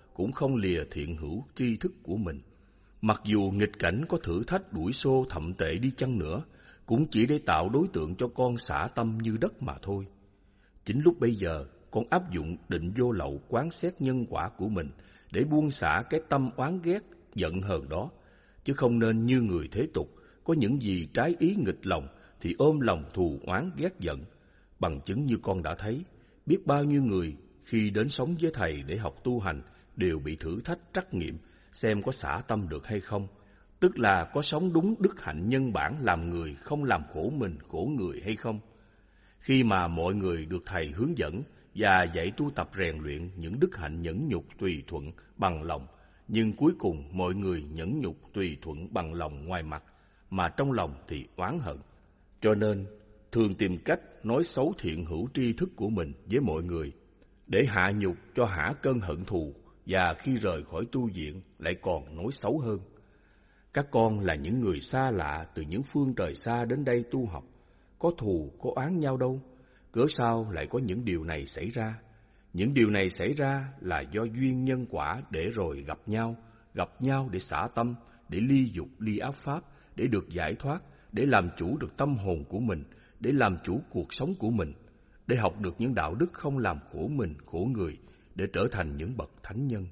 cũng không lìa thiện hữu tri thức của mình. Mặc dù nghịch cảnh có thử thách đuổi xô thậm tệ đi chăng nữa, cũng chỉ để tạo đối tượng cho con xả tâm như đất mà thôi. Chính lúc bây giờ, con áp dụng định vô lậu quán xét nhân quả của mình để buông xả cái tâm oán ghét, giận hờn đó, chứ không nên như người thế tục, có những gì trái ý nghịch lòng thì ôm lòng thù oán ghét giận. Bằng chứng như con đã thấy, biết bao nhiêu người khi đến sống với thầy để học tu hành đều bị thử thách trắc nghiệm xem có xả tâm được hay không, tức là có sống đúng đức hạnh nhân bản làm người, không làm khổ mình khổ người hay không. Khi mà mọi người được thầy hướng dẫn và dạy tu tập rèn luyện những đức hạnh nhẫn nhục tùy thuận bằng lòng, nhưng cuối cùng mọi người nhẫn nhục tùy thuận bằng lòng ngoài mặt, mà trong lòng thì oán hận. Cho nên thường tìm cách nói xấu thiện hữu tri thức của mình với mọi người, để hạ nhục cho hả cơn hận thù, và khi rời khỏi tu viện lại còn nói xấu hơn. Các con là những người xa lạ từ những phương trời xa đến đây tu học, có thù có oán nhau đâu, cớ sao lại có những điều này xảy ra? Những điều này xảy ra là do duyên nhân quả, để rồi gặp nhau, gặp nhau để xả tâm, để ly dục ly ác pháp, để được giải thoát, để làm chủ được tâm hồn của mình, để làm chủ cuộc sống của mình, để học được những đạo đức không làm khổ mình khổ người, để trở thành những bậc thánh nhân.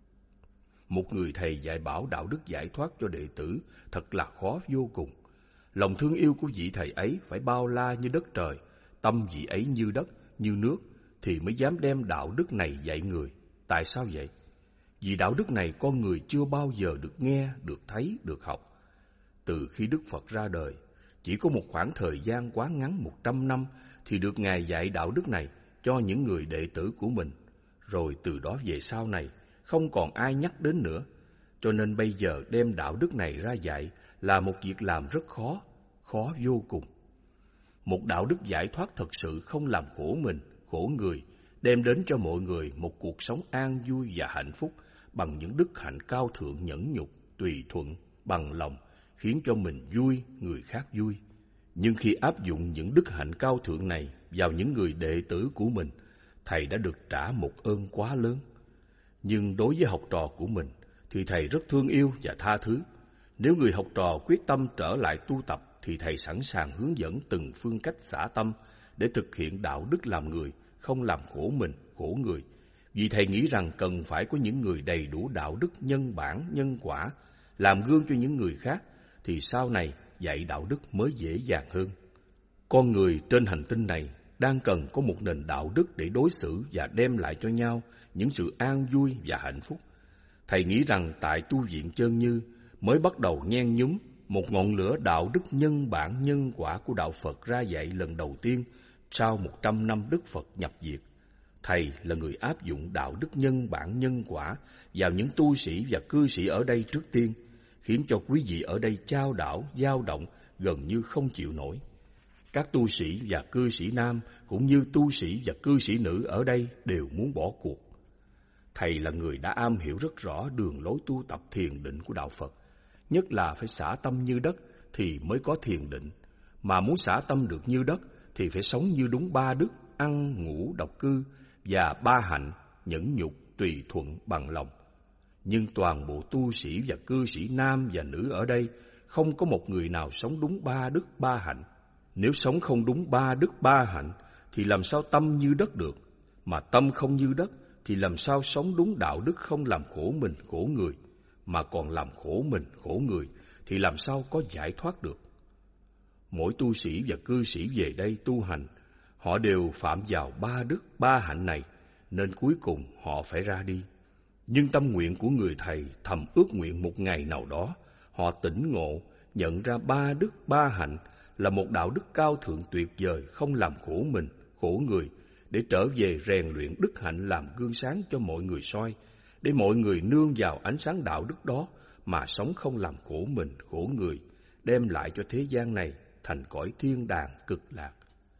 Một người thầy dạy bảo đạo đức giải thoát cho đệ tử thật là khó vô cùng. Lòng thương yêu của vị thầy ấy phải bao la như đất trời, tâm vị ấy như đất, như nước, thì mới dám đem đạo đức này dạy người. Tại sao vậy? Vì đạo đức này con người chưa bao giờ được nghe, được thấy, được học. Từ khi Đức Phật ra đời, chỉ có một khoảng thời gian quá ngắn một trăm năm thì được Ngài dạy đạo đức này cho những người đệ tử của mình. Rồi từ đó về sau này, không còn ai nhắc đến nữa. Cho nên bây giờ đem đạo đức này ra dạy là một việc làm rất khó, khó vô cùng. Một đạo đức giải thoát thật sự không làm khổ mình, khổ người, đem đến cho mọi người một cuộc sống an vui và hạnh phúc bằng những đức hạnh cao thượng nhẫn nhục, tùy thuận, bằng lòng, khiến cho mình vui, người khác vui. Nhưng khi áp dụng những đức hạnh cao thượng này vào những người đệ tử của mình, thầy đã được trả một ơn quá lớn. Nhưng đối với học trò của mình thì thầy rất thương yêu và tha thứ. Nếu người học trò quyết tâm trở lại tu tập thì thầy sẵn sàng hướng dẫn từng phương cách xả tâm để thực hiện đạo đức làm người, không làm khổ mình, khổ người. Vì thầy nghĩ rằng cần phải có những người đầy đủ đạo đức nhân bản, nhân quả, làm gương cho những người khác, thì sau này dạy đạo đức mới dễ dàng hơn. Con người trên hành tinh này đang cần có một nền đạo đức để đối xử và đem lại cho nhau những sự an vui và hạnh phúc. Thầy nghĩ rằng tại tu viện Chân Như mới bắt đầu nhen nhúm một ngọn lửa đạo đức nhân bản nhân quả của đạo Phật ra dạy lần đầu tiên sau một trăm năm Đức Phật nhập diệt. Thầy là người áp dụng đạo đức nhân bản nhân quả vào những tu sĩ và cư sĩ ở đây trước tiên, khiến cho quý vị ở đây chao đảo, dao động, gần như không chịu nổi. Các tu sĩ và cư sĩ nam cũng như tu sĩ và cư sĩ nữ ở đây đều muốn bỏ cuộc. Thầy là người đã am hiểu rất rõ đường lối tu tập thiền định của đạo Phật, nhất là phải xả tâm như đất thì mới có thiền định, mà muốn xả tâm được như đất thì phải sống như đúng ba đức: ăn, ngủ, độc cư, và ba hạnh: nhẫn nhục, tùy thuận, bằng lòng. Nhưng toàn bộ tu sĩ và cư sĩ nam và nữ ở đây không có một người nào sống đúng ba đức ba hạnh. Nếu sống không đúng ba đức ba hạnh thì làm sao tâm như đất được? Mà tâm không như đất thì làm sao sống đúng đạo đức không làm khổ mình khổ người? Mà còn làm khổ mình khổ người thì làm sao có giải thoát được? Mỗi tu sĩ và cư sĩ về đây tu hành, họ đều phạm vào ba đức ba hạnh này, nên cuối cùng họ phải ra đi. Nhưng tâm nguyện của người thầy thầm ước nguyện một ngày nào đó họ tỉnh ngộ, nhận ra ba đức ba hạnh là một đạo đức cao thượng tuyệt vời, không làm khổ mình khổ người, để trở về rèn luyện đức hạnh làm gương sáng cho mọi người soi, để mọi người nương vào ánh sáng đạo đức đó mà sống không làm khổ mình khổ người, đem lại cho thế gian này thành cõi thiên đàng cực lạc.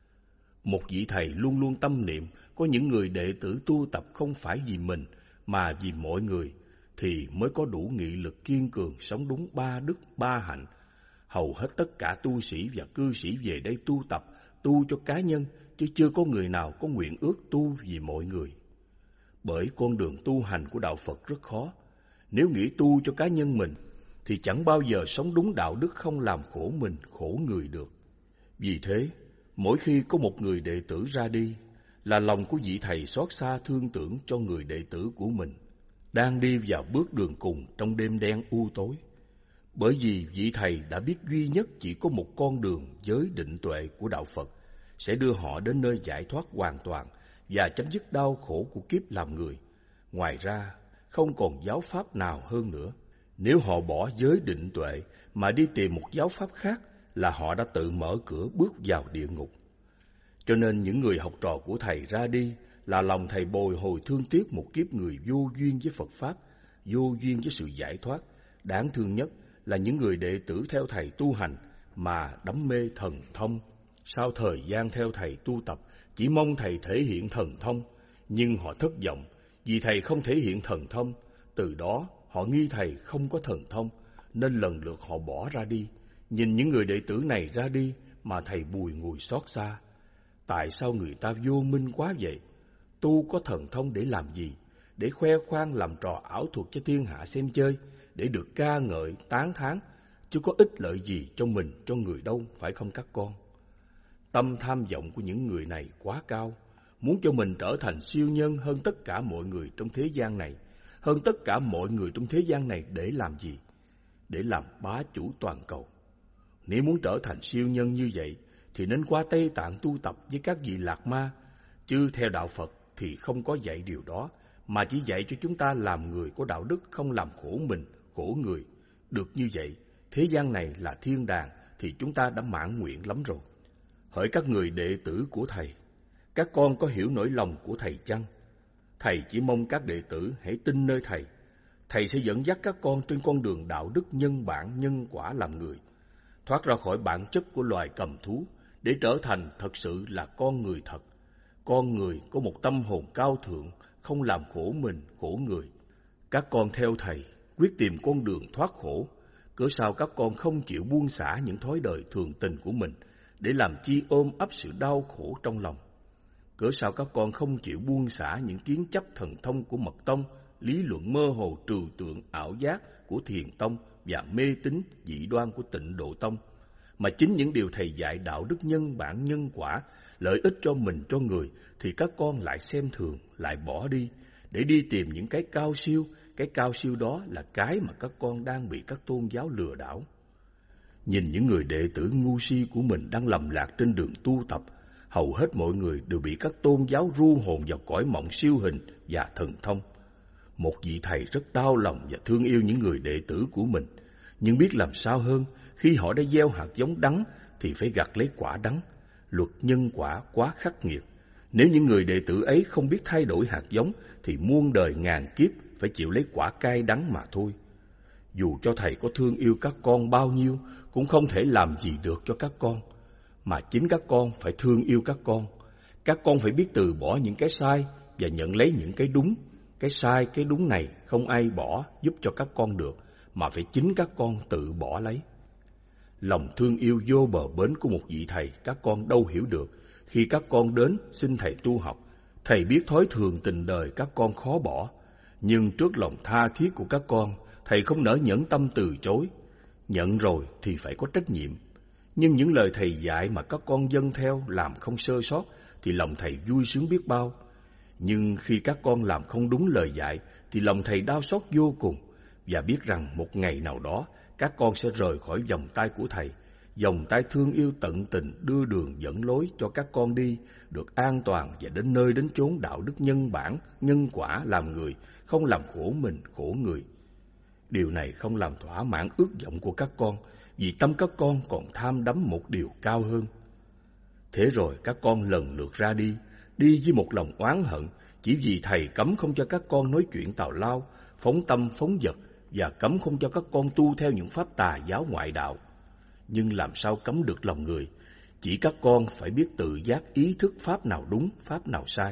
Một vị thầy luôn luôn tâm niệm có những người đệ tử tu tập không phải vì mình mà vì mọi người, thì mới có đủ nghị lực kiên cường sống đúng ba đức ba hạnh. Hầu hết tất cả tu sĩ và cư sĩ về đây tu tập, tu cho cá nhân, chứ chưa có người nào có nguyện ước tu vì mọi người. Bởi con đường tu hành của đạo Phật rất khó. Nếu nghĩ tu cho cá nhân mình, thì chẳng bao giờ sống đúng đạo đức không làm khổ mình, khổ người được. Vì thế, mỗi khi có một người đệ tử ra đi, là lòng của vị thầy xót xa thương tưởng cho người đệ tử của mình, đang đi vào bước đường cùng trong đêm đen u tối. Bởi vì vị thầy đã biết duy nhất chỉ có một con đường giới định tuệ của đạo Phật sẽ đưa họ đến nơi giải thoát hoàn toàn và chấm dứt đau khổ của kiếp làm người. Ngoài ra, không còn giáo pháp nào hơn nữa. Nếu họ bỏ giới định tuệ mà đi tìm một giáo pháp khác là họ đã tự mở cửa bước vào địa ngục. Cho nên những người học trò của thầy ra đi là lòng thầy bồi hồi thương tiếc một kiếp người vô duyên với Phật Pháp, vô duyên với sự giải thoát. Đáng thương nhất là những người đệ tử theo thầy tu hành mà đắm mê thần thông. Sau thời gian theo thầy tu tập, chỉ mong thầy thể hiện thần thông, nhưng họ thất vọng vì thầy không thể hiện thần thông. Từ đó họ nghi thầy không có thần thông, nên lần lượt họ bỏ ra đi. Nhìn những người đệ tử này ra đi mà thầy bùi ngùi xót xa. Tại sao người ta vô minh quá vậy? Tu có thần thông để làm gì? Để khoe khoang làm trò ảo thuật cho thiên hạ xem chơi, để được ca ngợi, tán thán, chứ có ích lợi gì cho mình, cho người đâu, phải không các con? Tâm tham vọng của những người này quá cao, muốn cho mình trở thành siêu nhân hơn tất cả mọi người trong thế gian này. Hơn tất cả mọi người trong thế gian này để làm gì? Để làm bá chủ toàn cầu. Nếu muốn trở thành siêu nhân như vậy, thì nên qua Tây Tạng tu tập với các vị lạc ma, chứ theo đạo Phật thì không có dạy điều đó, mà chỉ dạy cho chúng ta làm người có đạo đức, không làm khổ mình, khổ người. Được như vậy, thế gian này là thiên đàng thì chúng ta đã mãn nguyện lắm rồi. Hỡi các người đệ tử của thầy, các con có hiểu nỗi lòng của thầy chăng? Thầy chỉ mong các đệ tử hãy tin nơi thầy. Thầy sẽ dẫn dắt các con trên con đường đạo đức nhân bản, nhân quả làm người, thoát ra khỏi bản chất của loài cầm thú, để trở thành thật sự là con người thật. Con người có một tâm hồn cao thượng, không làm khổ mình, khổ người. Các con theo thầy, quyết tìm con đường thoát khổ. Cớ sao các con không chịu buông xả những thói đời thường tình của mình, để làm chi ôm ấp sự đau khổ trong lòng? Cớ sao các con không chịu buông xả những kiến chấp thần thông của mật tông, lý luận mơ hồ trừu tượng ảo giác của thiền tông và mê tín dị đoan của tịnh độ tông, mà chính những điều thầy dạy đạo đức nhân bản nhân quả, lợi ích cho mình cho người, thì các con lại xem thường, lại bỏ đi, để đi tìm những cái cao siêu. Cái cao siêu đó là cái mà các con đang bị các tôn giáo lừa đảo. Nhìn những người đệ tử ngu si của mình đang lầm lạc trên đường tu tập, hầu hết mọi người đều bị các tôn giáo ru hồn vào cõi mộng siêu hình và thần thông. Một vị thầy rất đau lòng và thương yêu những người đệ tử của mình, nhưng biết làm sao hơn, khi họ đã gieo hạt giống đắng thì phải gặt lấy quả đắng. Luật nhân quả quá khắc nghiệt. Nếu những người đệ tử ấy không biết thay đổi hạt giống thì muôn đời ngàn kiếp phải chịu lấy quả cay đắng mà thôi. Dù cho thầy có thương yêu các con bao nhiêu cũng không thể làm gì được cho các con, mà chính các con phải thương yêu các con. Các con phải biết từ bỏ những cái sai và nhận lấy những cái đúng. Cái sai, cái đúng này không ai bỏ giúp cho các con được, mà phải chính các con tự bỏ lấy. Lòng thương yêu vô bờ bến của một vị thầy các con đâu hiểu được. Khi các con đến xin thầy tu học, thầy biết thói thường tình đời các con khó bỏ, nhưng trước lòng tha thiết của các con, thầy không nỡ nhẫn tâm từ chối. Nhận rồi thì phải có trách nhiệm. Nhưng những lời thầy dạy mà các con dâng theo làm không sơ sót thì lòng thầy vui sướng biết bao. Nhưng khi các con làm không đúng lời dạy thì lòng thầy đau xót vô cùng, và biết rằng một ngày nào đó các con sẽ rời khỏi vòng tay của thầy, vòng tay thương yêu tận tình đưa đường dẫn lối cho các con đi được an toàn và đến nơi đến chốn đạo đức nhân bản, nhân quả làm người, không làm khổ mình, khổ người. Điều này không làm thỏa mãn ước vọng của các con, vì tâm các con còn tham đắm một điều cao hơn. Thế rồi các con lần lượt ra đi, đi với một lòng oán hận, chỉ vì thầy cấm không cho các con nói chuyện tào lao, phóng tâm phóng dật, và cấm không cho các con tu theo những pháp tà giáo ngoại đạo. Nhưng làm sao cấm được lòng người? Chỉ các con phải biết tự giác ý thức pháp nào đúng, pháp nào sai.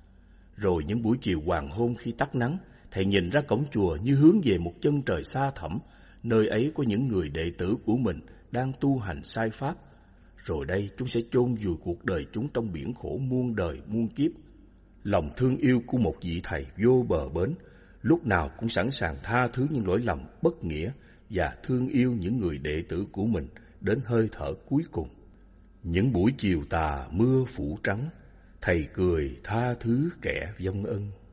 Rồi những buổi chiều hoàng hôn khi tắt nắng, thầy nhìn ra cổng chùa như hướng về một chân trời xa thẳm, nơi ấy có những người đệ tử của mình đang tu hành sai pháp. Rồi đây chúng sẽ chôn vùi cuộc đời chúng trong biển khổ muôn đời muôn kiếp. lòng thương yêu của một vị thầy vô bờ bến, lúc nào cũng sẵn sàng tha thứ những lỗi lầm bất nghĩa và thương yêu những người đệ tử của mình đến hơi thở cuối cùng. Những buổi chiều tà mưa phủ trắng, thầy cười tha thứ kẻ vong ân.